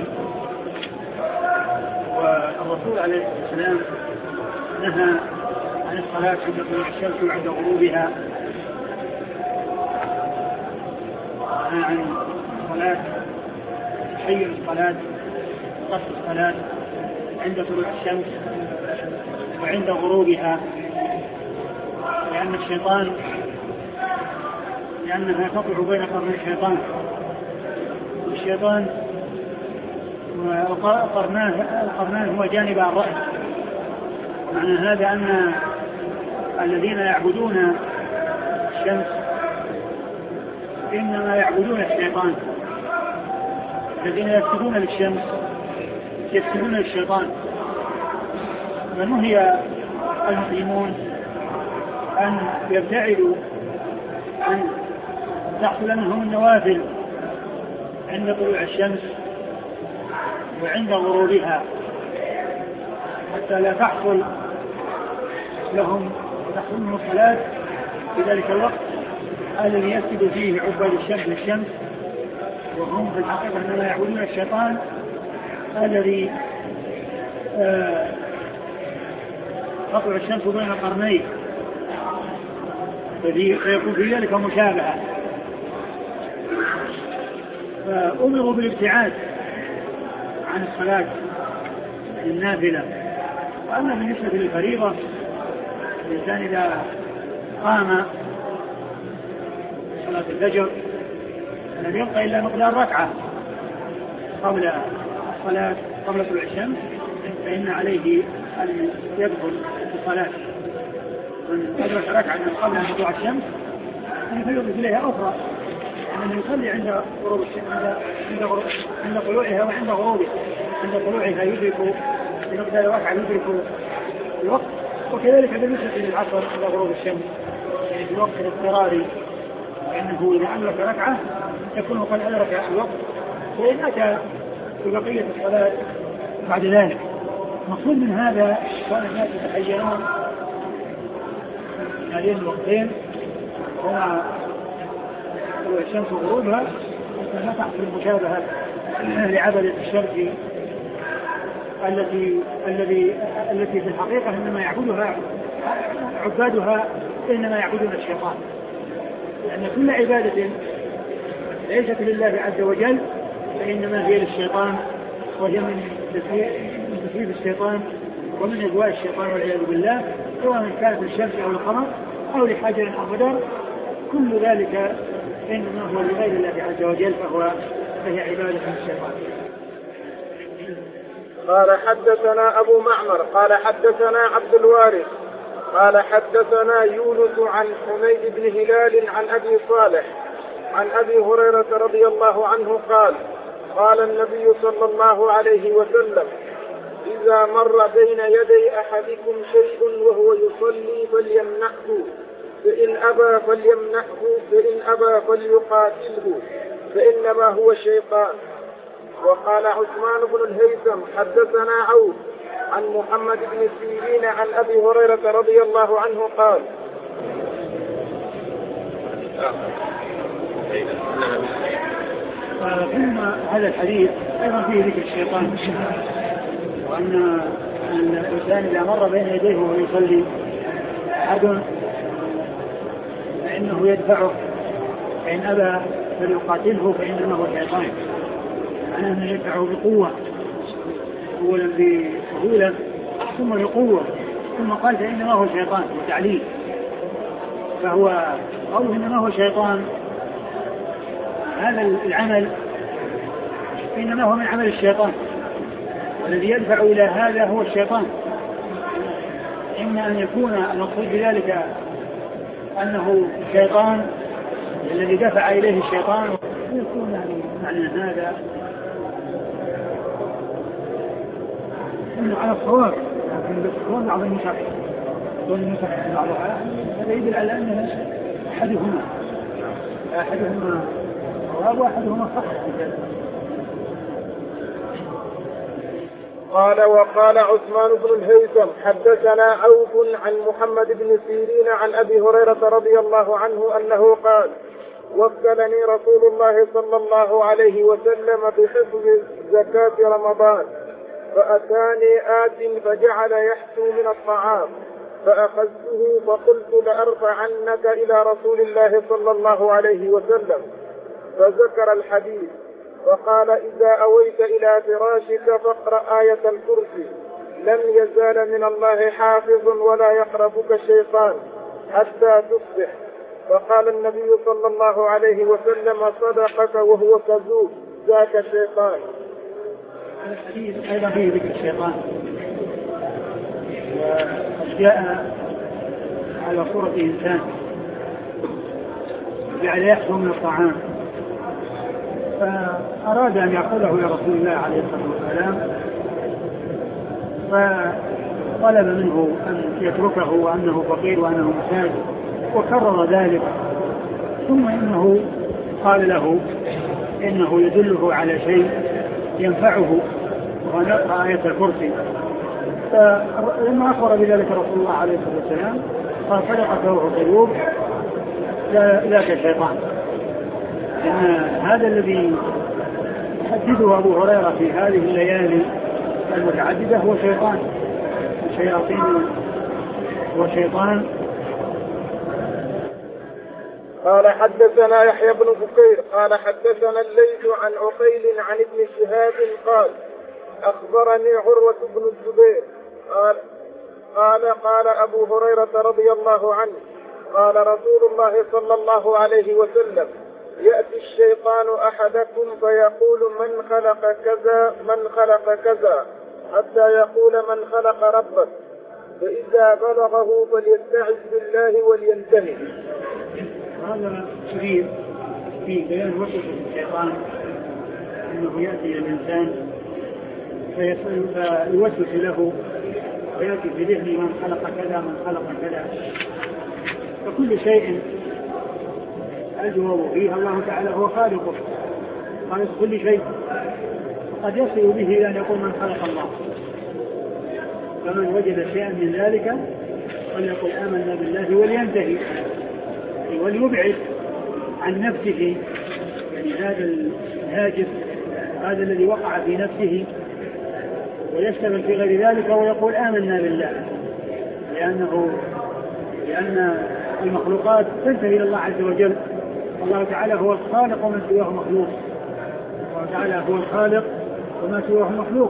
والرسول عليه الصلاة والسلام نهى عن الصلاة عند طلوع الشمس وعند غروبها، نهى عن الصلاة تحيّن الصلاة قصد الصلاة عند طلوع الشمس وعند غروبها، لأن الشيطان لأنها تطلع بين قرني الشيطان، والشيطان القرنان هو جانب الرأس. معنى هذا أن الذين يعبدون الشمس إنما يعبدون الشيطان، الذين يسجدون للشمس يسجدون للشيطان. فنهي المسلمون أن يبتعدوا أن تحصل منهم النوافل عند طلوع الشمس وعند غروبها، حتى لا تحصل لهم تحصل منهم الصلاة في ذلك الوقت الذي يسجد فيه عباد الشمس للشمس، وهم في الحقيقة أنما يعبدون الشيطان الذي تطلع الشمس بين قرنيه، فيكون في ذلك مشابهة. فأمروا بالابتعاد عن الصلاة النافلة. وأما بالنسبة للفريضة، الإنسان إذا قام صلاة الفجر لم يبقى إلا مقدار ركعة قبل الصلاة قبل طلوع الشمس، فإن عليه أن يدخل في الصلاة من أدرك ركعة من قبل أن تطلع الشمس أن يضيف إليها أخرى، أنه يصلي عند غروب الشمس عند طلوعها وعند غروبها. عند طلوعها يدرك بمقدار ركعة يدرك الوقت، وكذلك بالنسبة للعصر عند غروب الشمس يعني في الوقت الاضطراري، فإنه إذا أدرك ركعة يكون قد أدرك الوقت، وإن أتى ببقية الصلاة بعد ذلك. مقصود من هذا كان الناس يتحينون هذين الوقتين هما طلوع الشمس وغروبها، حتى لا تحصل المشابهة لعبدة الشرك التي الذي التي في الحقيقة إنما يعبدها عبادها إنما يعبدون الشيطان، لأن كل عبادة ليست لله عز وجل فإنما هي للشيطان، وهي من تسويف الشيطان ومن أجواء الشيطان والعياذ بالله، سواء كانت الشمس أو القمر أو لحجر أو مدر، كل ذلك إنما هو لغير الله عز وجل، فهو فهي عبادة الشيطان. قال حدثنا أبو معمر قال حدثنا عبد الوارث قال حدثنا يونس عن حميد بن هلال عن أبي صالح عن أبي هريرة رضي الله عنه قال قال النبي صلى الله عليه وسلم إذا مر بين يدي أحدكم شيء وهو يصلي فليمنعه، فإن أبى فليمنعه، فإن أبى فليقاتله، فإنما هو شيطان. وقال عثمان بن الهيثم حدثنا عوف عن محمد بن سيرين عن أبي هريرة رضي الله عنه قال ثم هذا الحديث أيضا فيه ذكر الشيطان، وأن الإنسان إذا مر بين يديه وهو يصلي أحد فإنه يدفعه، فإن أبى فليقاتله فإنما هو شيطان، معناه أنه يدفعه بقوة أولا بسهولة ثم بقوة، ثم قال فإنما هو شيطان وتعليل. فهو قوله إنما هو شيطان، هذا العمل إنما هو من عمل الشيطان، والذي يدفع إلى هذا هو الشيطان. إما أن يكون المقصود بذلك أنه شيطان الذي دفع إليه الشيطان، ويكون معنى هذا إنه على الصواب، لكن الصواب بعض النسخ دون النسخ بعضها هذا يدل على أنه أحدهما أحدهما صواب وأحدهما خطأ. قال وقال عثمان بن الهيثم حدثنا عوف عن محمد بن سيرين عن أبي هريرة رضي الله عنه أنه قال وكلني رسول الله صلى الله عليه وسلم بحفظ زكاة رمضان، فأتاني آت فجعل يحثو من الطعام، فأخذته فقلت لأرفعنك إلى رسول الله صلى الله عليه وسلم، فذكر الحديث وقال إذا أويت إلى فراشك فاقرأ آية الكرسي لم يزال من الله حافظ ولا يقربك الشيطان حتى تصبح. فقال النبي صلى الله عليه وسلم صدقك وهو كذوب ذاك الشيطان. الحديث أيضا فيه ذكر الشيطان، وجاء على صورة إنسان جعل يحثو من الطعام، فأراد أن يأخذه إلى رسول الله عليه الصلاة والسلام، فطلب منه أن يتركه وأنه فقير وأنه محتاج، وكرر ذلك. ثم إنه قال له إنه يدله على شيء ينفعه وأن يقرأ آية الكرسي. فلما أخبر بذلك رسول الله عليه الصلاة والسلام قال صدقك وهو كذوب ذاك الشيطان. لأن هذا الذي يحدده أبو هريرة في هذه الليالي المتعددة هو شيطان، الشياطين هو شيطان. قال حدثنا يحيى بن بكير قال حدثنا الليث عن عقيل عن ابن شهاب قال أخبرني عروة بن الزبير قال قال قال أبو هريرة رضي الله عنه قال رسول الله صلى الله عليه وسلم يأتي الشيطان أحدكم فيقول من خلق كذا من خلق كذا حتى يقول من خلق ربك، فإذا بلغه فليستعذ بالله ولينتهي. هذا شريف في بيان وصف الشيطان أنه يأتي إلى الإنسان فيوسوس له ويأتي في ذهنه من خلق كذا من خلق كذا، فكل شيء الجواب فيه الله تعالى هو خالقه، خالق كل شيء، قد يصل به إلى أن يقول من خلق الله. فمن وجد شيئا من ذلك فليقل آمنا بالله ولينتهي، وليبعد عن نفسه يعني هذا الهاجس هذا الذي وقع في نفسه، ويشتغل في غير ذلك ويقول آمنا بالله، لأنه لأن المخلوقات تنتهي إلى الله عز وجل. الله تعالى هو الخالق وما سواه مخلوق، الله تعالى هو الخالق وما سواه مخلوق.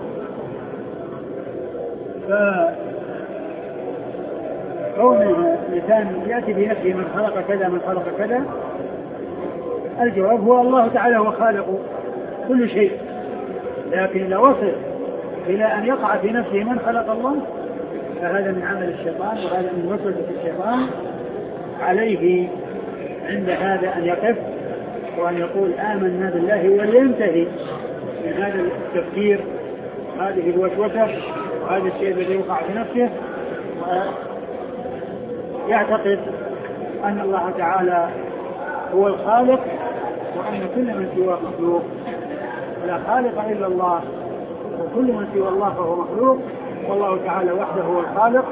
فكونه الإنسان يأتي بنفسه من خلق كذا من خلق كذا، الجواب هو الله تعالى هو خالق كل شيء، لكن لو وصل إلى أن يقع في نفسه من خلق الله فهذا من عمل الشيطان، وهذا من وسوسة الشيطان. عليه عند هذا أن يقف وأن يقول آمنا بالله ولينتهي من هذا التفكير هذه الوسوسة وهذا الشيء الذي وقع في نفسه، ويعتقد أن الله تعالى هو الخالق وأن كل من سواه مخلوق، ولا خالق إلا الله، وكل من سوى الله فهو مخلوق، والله تعالى وحده هو الخالق.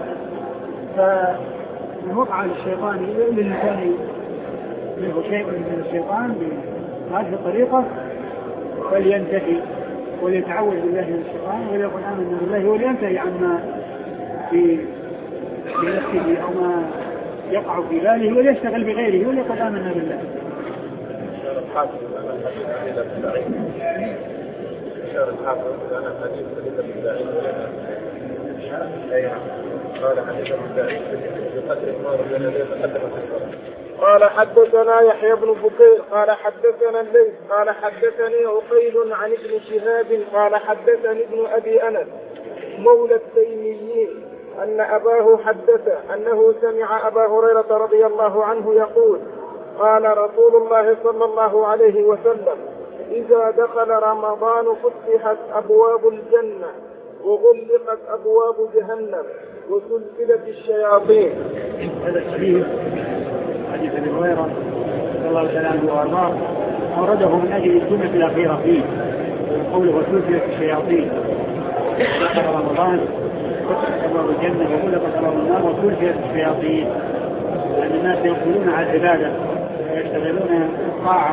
فمن وقع للشيطان للإنسان منه شيء من الشيطان بهذه الطريقة فلينتهي وليتعوذ بالله من الشيطان وليقل آمنا بالله ولينتهي عما في نفسه أو ما يقع في باله وليشتغل بغيره وليقل آمنا بالله. أشار الحافظ إلى أن حديث حديث الداعين ولنا أي قال حديث الداعين بقدر ما بين الذين تقدم في الصلاة. قال حدثنا يحيى بن بكير قال حدثنا الليث قال حدثني عقيل عن ابن شهاب قال حدثني ابن أبي أنس مولى التيميين أن أباه حدث أنه سمع أبا هريرة رضي الله عنه يقول قال رسول الله صلى الله عليه وسلم إذا دخل رمضان فتحت أبواب الجنة وغلقت أبواب جهنم وسلسلت الشياطين. هذا الحديث حديث أبي هريرة رضي الله تعالى عنه وأرضاه أورده من أجل السنة الأخيرة فيه قوله وسلسلت الشياطين. دخل رمضان فتحت أبواب الجنة وغلقت أبواب النار وسلسلت الشياطين، لأن الناس يقولون على العبادة ويشتغلون الطاعة.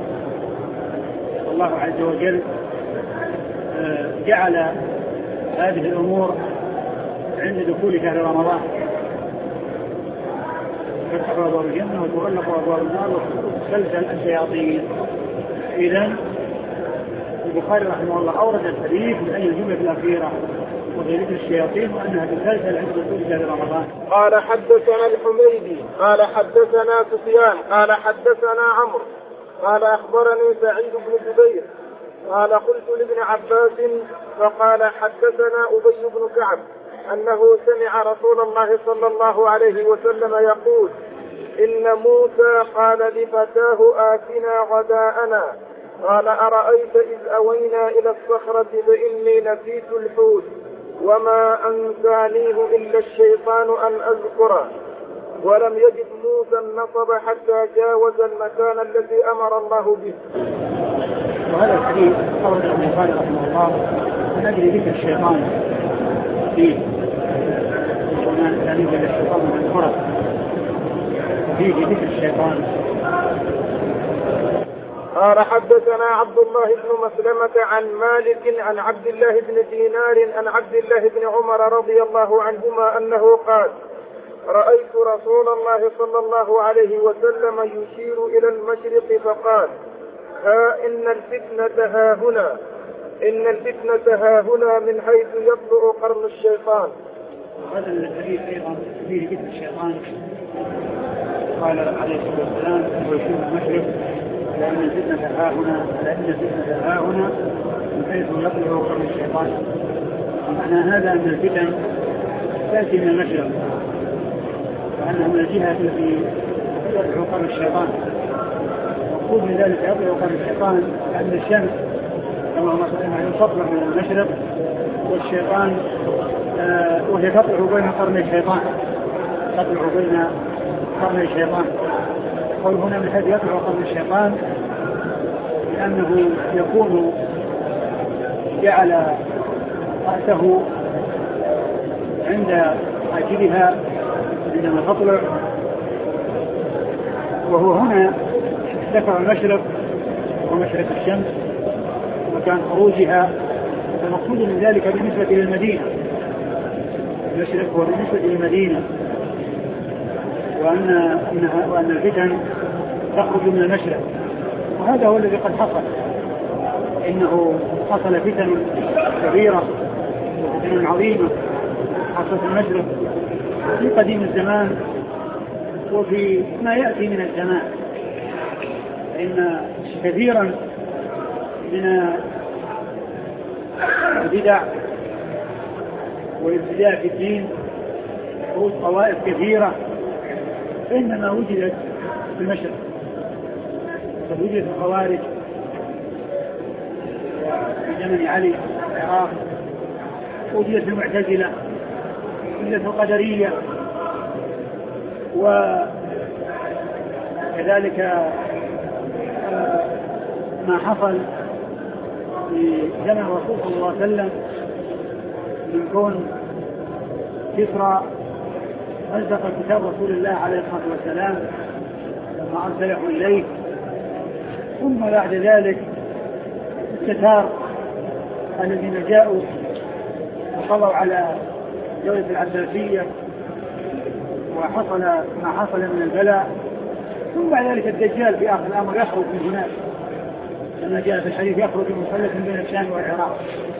الله عز وجل جعل هذه الأمور عند دخول شهر رمضان، فتح أبواب الجنة وتغلق أبواب النار وتسلسل الشياطين. إذن البخاري رحمه الله أورد الحديث من أجل الجملة الأخيرة وهي ذكر الشياطين وأنها تسلسل عند دخول شهر رمضان. قال حدثنا الحميدي قال حدثنا سفيان قال حدثنا عمرو قال أخبرني سعيد بن جبير قال قلت لابن عباس فقال حدثنا أبي بن كعب أنه سمع رسول الله صلى الله عليه وسلم يقول إن موسى قال لفتاه آتنا غداءنا قال أرأيت إذ أوينا إلى الصخرة فإني نسيت الحوت وما أنسانيه إلا الشيطان أن أذكره ولم يجد موسى النصب حتى جاوز المكان الذي أمر الله به. وهذا الحديث أورده البخاري رحمه الله من أجل ذكر الشيطان فيه وما أنسانيه إلا الشيطان أن أذكره فيه ذكر الشيطان. قال حدثنا عبد الله بن مسلمة عن مالك عن عبد الله بن دينار عن عبد الله بن عمر رضي الله عنهما أنه قال رأيت رسول الله صلى الله عليه وسلم يشير إلى المشرق فقال ها إن الفتنة ها هنا إن الفتنة ها هنا من حيث يطلع قرن الشيطان. هذا الحديث أيضا فيه ذكر الشيطان. قال عليه الصلاة والسلام ويشير المشرق لأن الفتنة ها هنا لأن الفتنة ها هنا من حيث يطلع قرن الشيطان. معنى هذا أن الفتن تأتي من المشرق وأنها من الجهة التي يطلع قرن الشيطان. مقصود من ذلك يطلع قرن الشيطان لأن الشمس كما مثلا تطلع من المشرق والشيطان آه وهي تطلع بين قرن الشيطان تطلع بين قرن الشيطان. قول هنا من حيث يطلع قرن الشيطان لأنه يكون جعل رأسه عند أجلها عندما تطلع، وهو هنا ذكر المشرق ومشرق الشمس ومكان خروجها. فالمقصود من ذلك بالنسبة للمدينة المشرق هو بالنسبة للمدينة وأن, وأن الفتن تخرج من المشرق، وهذا هو الذي قد حصل. إنه حصل فتن كبيرة وفتن عظيمة حصلت في المشرق في قديم الزمان وفي ما يأتي من الزمان. إن كثيرا من البدع والابتداع في الدين خروج طوائف كثيرة إنما وجدت في المشرق. فوجدت الخوارج في زمن علي في العراق، وجدت المعتزلة، وجدت القدرية، وكذلك ما حصل في زمن الرسول صلى الله عليه وسلم من كون كسرى مزق كتاب رسول الله عليه الصلاة والسلام لما أرسله إليه، ثم بعد ذلك التتار الذين جاءوا وقضوا على دولة العباسية وحصل ما حصل من البلاء، ثم بعد ذلك الدجال في آخر الأمر يخرج من هناك كما جاء في الحديث يخرج مثلث بين الشام والعراق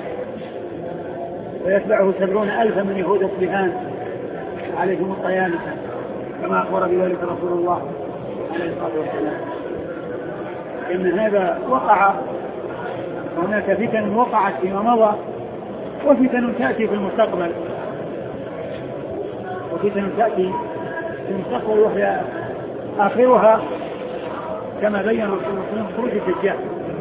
ويتبعه سبعون ألفا من يهود الصهان عليهم الطيالسة كما أخبر بذلك رسول الله عليه الصلاة والسلام. إن هذا وقع، هناك فتن وقعت فيما مضى وفتن تأتي في المستقبل، وفتن تأتي في المستقبل وهي آخرها كما بين رسول الله صلى الله عليه وسلم خروج الدجال،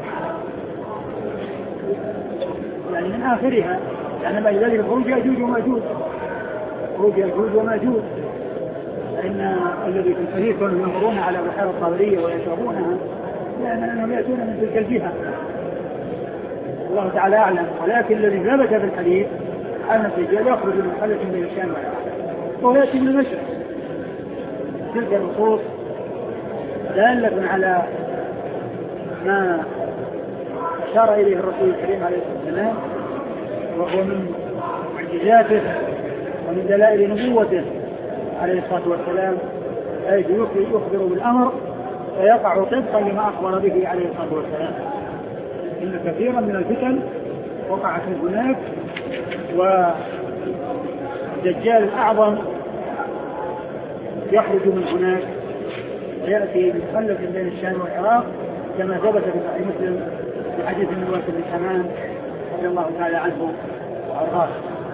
يعني من آخرها، يعني بعد ذلك خروج يأجوج وماجوج، خروج يأجوج وماجوج، فإن الذي في الحديث كانوا يمرون على بحيرة الطبرية ويشربونها لأن أنهم يأتون من تلك الجهة، الله تعالى أعلم. ولكن الذي ثبت في الحديث أن الدجال يخرج من خلف من الشام والعراق وهو يأتي من المشرق. تلك النصوص دالة على ما أشار إليه الرسول الكريم عليه الصلاة والسلام، وهو من معجزاته ومن دلائل نبوته عليه الصلاة والسلام، حيث يخبر بالأمر فيقع طبقا لما أخبر به عليه الصلاة والسلام. إن كثيرا من الفتن وقعت هناك، والدجال الأعظم يخرج من هناك ويأتي مخلف بين الشام والعراق كما ثبت في صحيح مسلم في حديث النواس بن سمعان رضي الله تعالى عنه وأرضاه.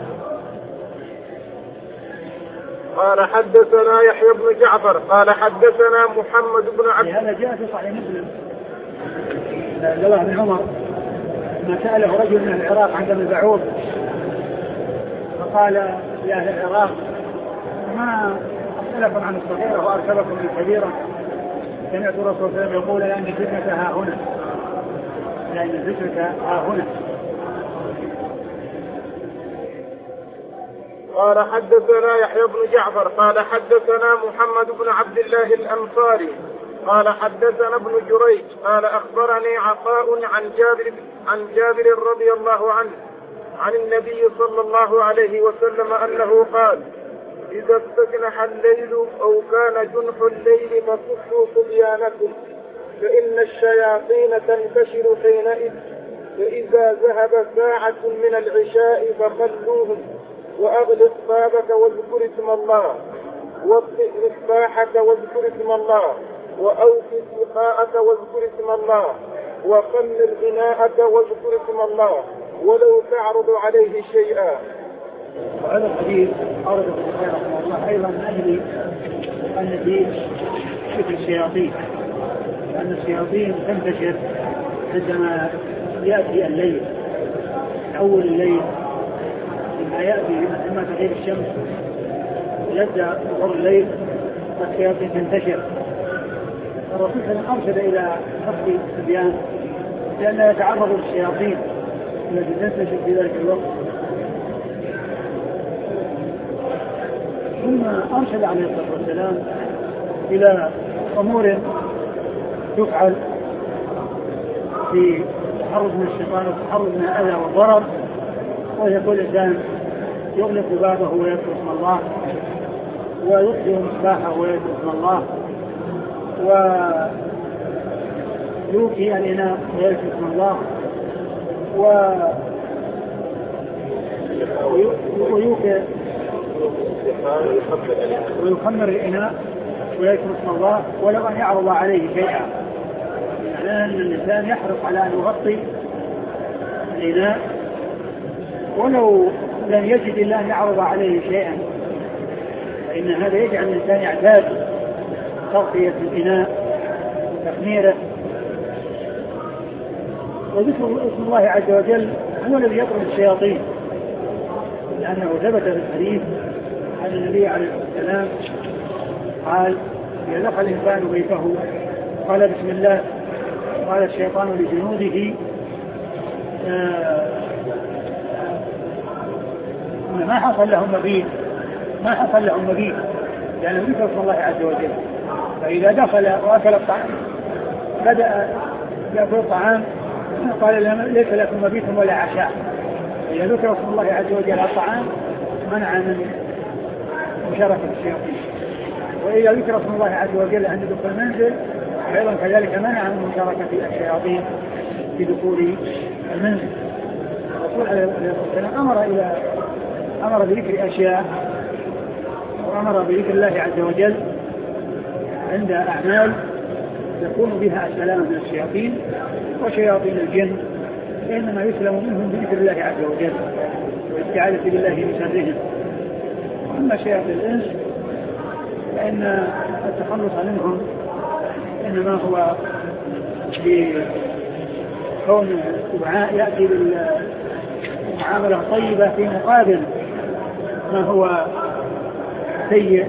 قال حدثنا يحيى بن جعفر قال حدثنا محمد بن عبد. هذا جاء في صحيح مسلم عبد بن عمر ما سأله رجل من العراق عن دم البعوض فقال لأهل العراق ما أسألكم عن الصغيرة وأركبكم بالكبيرة؟ سمعت الرسول صلى الله عليه وسلم يقول لأن الفتنة ها هنا، لأن الفتنة ها هنا. قال حدثنا يحيى بن جعفر قال حدثنا محمد بن عبد الله الأنصاري قال حدثنا ابن جريج قال أخبرني عطاء عن جابر عن جابر رضي الله عنه عن النبي صلى الله عليه وسلم أنه قال: إذا استجنح الليل أو كان جنح الليل فكفوا صبيانكم فإن الشياطين تنتشر حينئذ، فإذا ذهب ساعة من العشاء فخلوهم، وأغلق بابك واذكر اسم الله، واطفئ مصباحك واذكر اسم الله، وأوقد سقاءك واذكر اسم الله، وخمر غناءك واذكر اسم الله، ولو تعرض عليه شيئا. وهذا الحديث أورد البخاري رحمه الله أيضا من أجل أن فيه فكر الشياطين، لأن الشياطين تنتشر عندما يأتي الليل، أول الليل لما يأتي لما تغيب الشمس يبدأ ظهور الليل والشياطين تنتشر. الرسول صلى الله عليه وسلم أرشد إلى حفظ الصبيان لأنه يتعرض للشياطين التي تنتشر في ذلك الوقت. ثم أرشد عليه الصلاة والسلام إلى أمور تفعل في التحرز من الشيطان والتحرز من الأذى والضرر، ويقول الإنسان يغلق بابه ويذكر اسم الله، ويطفئ مصباحه ويذكر اسم الله، ويوكي الإناء ويذكر اسم الله، ويوكي ويخمر الإناء ويذكر اسم الله ولو أن يعرض عليه شيئا، يعني أن الإنسان يحرص على أن يغطي الإناء ولو لم يجد إلا أن يعرض عليه شيئا، فإن هذا يجعل الإنسان يعتاد تغطية الإناء وتخميره. وذكر اسم الله عز وجل هو الذي يطرد الشياطين، لأنه ثبت في الحديث أن النبي عليه الصلاة والسلام قال: إذا دخل الإنسان بيته قال بسم الله، قال الشيطان لجنوده آه ما حصل لهم مبيت ما حصل لهم مبيت لأنه ذكر اسم الله عز وجل. فإذا دخل وأكل الطعام بدأ يأكل الطعام قال ليس لكم مبيت ولا عشاء. إذا ذكر اسم الله عز وجل على الطعام منع من مشاركة الشياطين، وإذا ذكر اسم الله عز وجل عند دخول المنزل أيضا كذلك منع من مشاركة الشياطين في دخول المنزل. الرسول عليه الصلاة والسلام أمر إلى أمر بذكر أشياء وأمر بذكر الله عز وجل عند أعمال يكون بها السلام من الشياطين وشياطين الجن، إنما يسلم منهم بذكر الله عز وجل والاستعاذة بالله من شرهم. أما شياطين الإنس فإن التخلص منهم إنما هو بكون الدعاء يأتي بالمعاملة الطيبة في مقابل ما هو سيء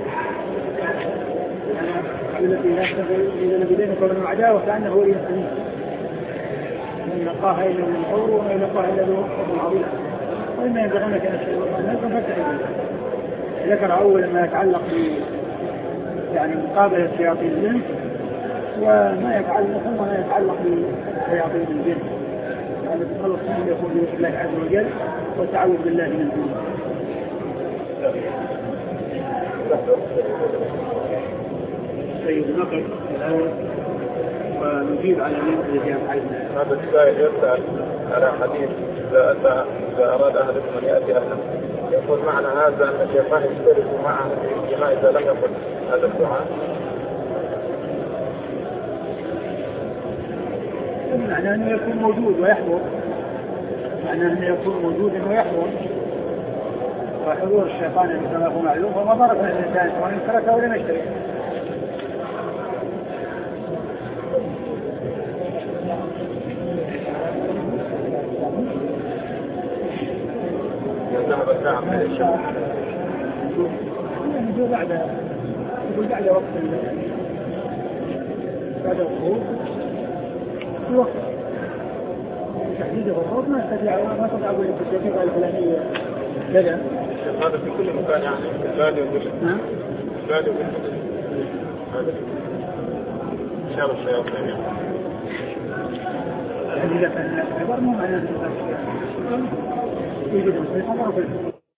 التي لا تزال بينك وبين العداوة كأنه ولي حميم من يلقاها إلا من الحور وما يلقاها إلا ذو حظ عظيم وإما ينزغنك أن تشرك فاستعذ. ذكر أول ما يتعلق ب يعني مقابلة شياطين الجن وما يتعلق وما يتعلق بشياطين الجن، هذا التخلص منه يكون بذكر الله عز وجل والتعوذ بالله من الجن. سيد نقل الآن ونجيب على من الذي أفعلنا. هذا السائل يسأل على حديث إذا أتى إذا أراد أحدكم أن يأتي أهله يقول معنى هذا أن الشيطان يشترك معه في الجماع إذا لم يقل هذا الدعاء. معناه أنه يكون موجود ويحضر، معناه أنه يكون موجود ويحضر، وحضور الشيطان كما هو معلوم ومضرة الإنسان سواء تركه ولا يشترك. ذهب الساعة من الشمس. يقول بعد يقول بعد وقت بعد الخروج في وقت تحديد الخروج ما استطيع ما استطيع أقول لك الدقيقة الفلانية كذا. هذا في كل مكان يعني في البلاد والبلد. نعم. في البلاد والبلد. هذا شر الشياطين يعني. إذا كان الخبر مو معناه يوجد مصيبة.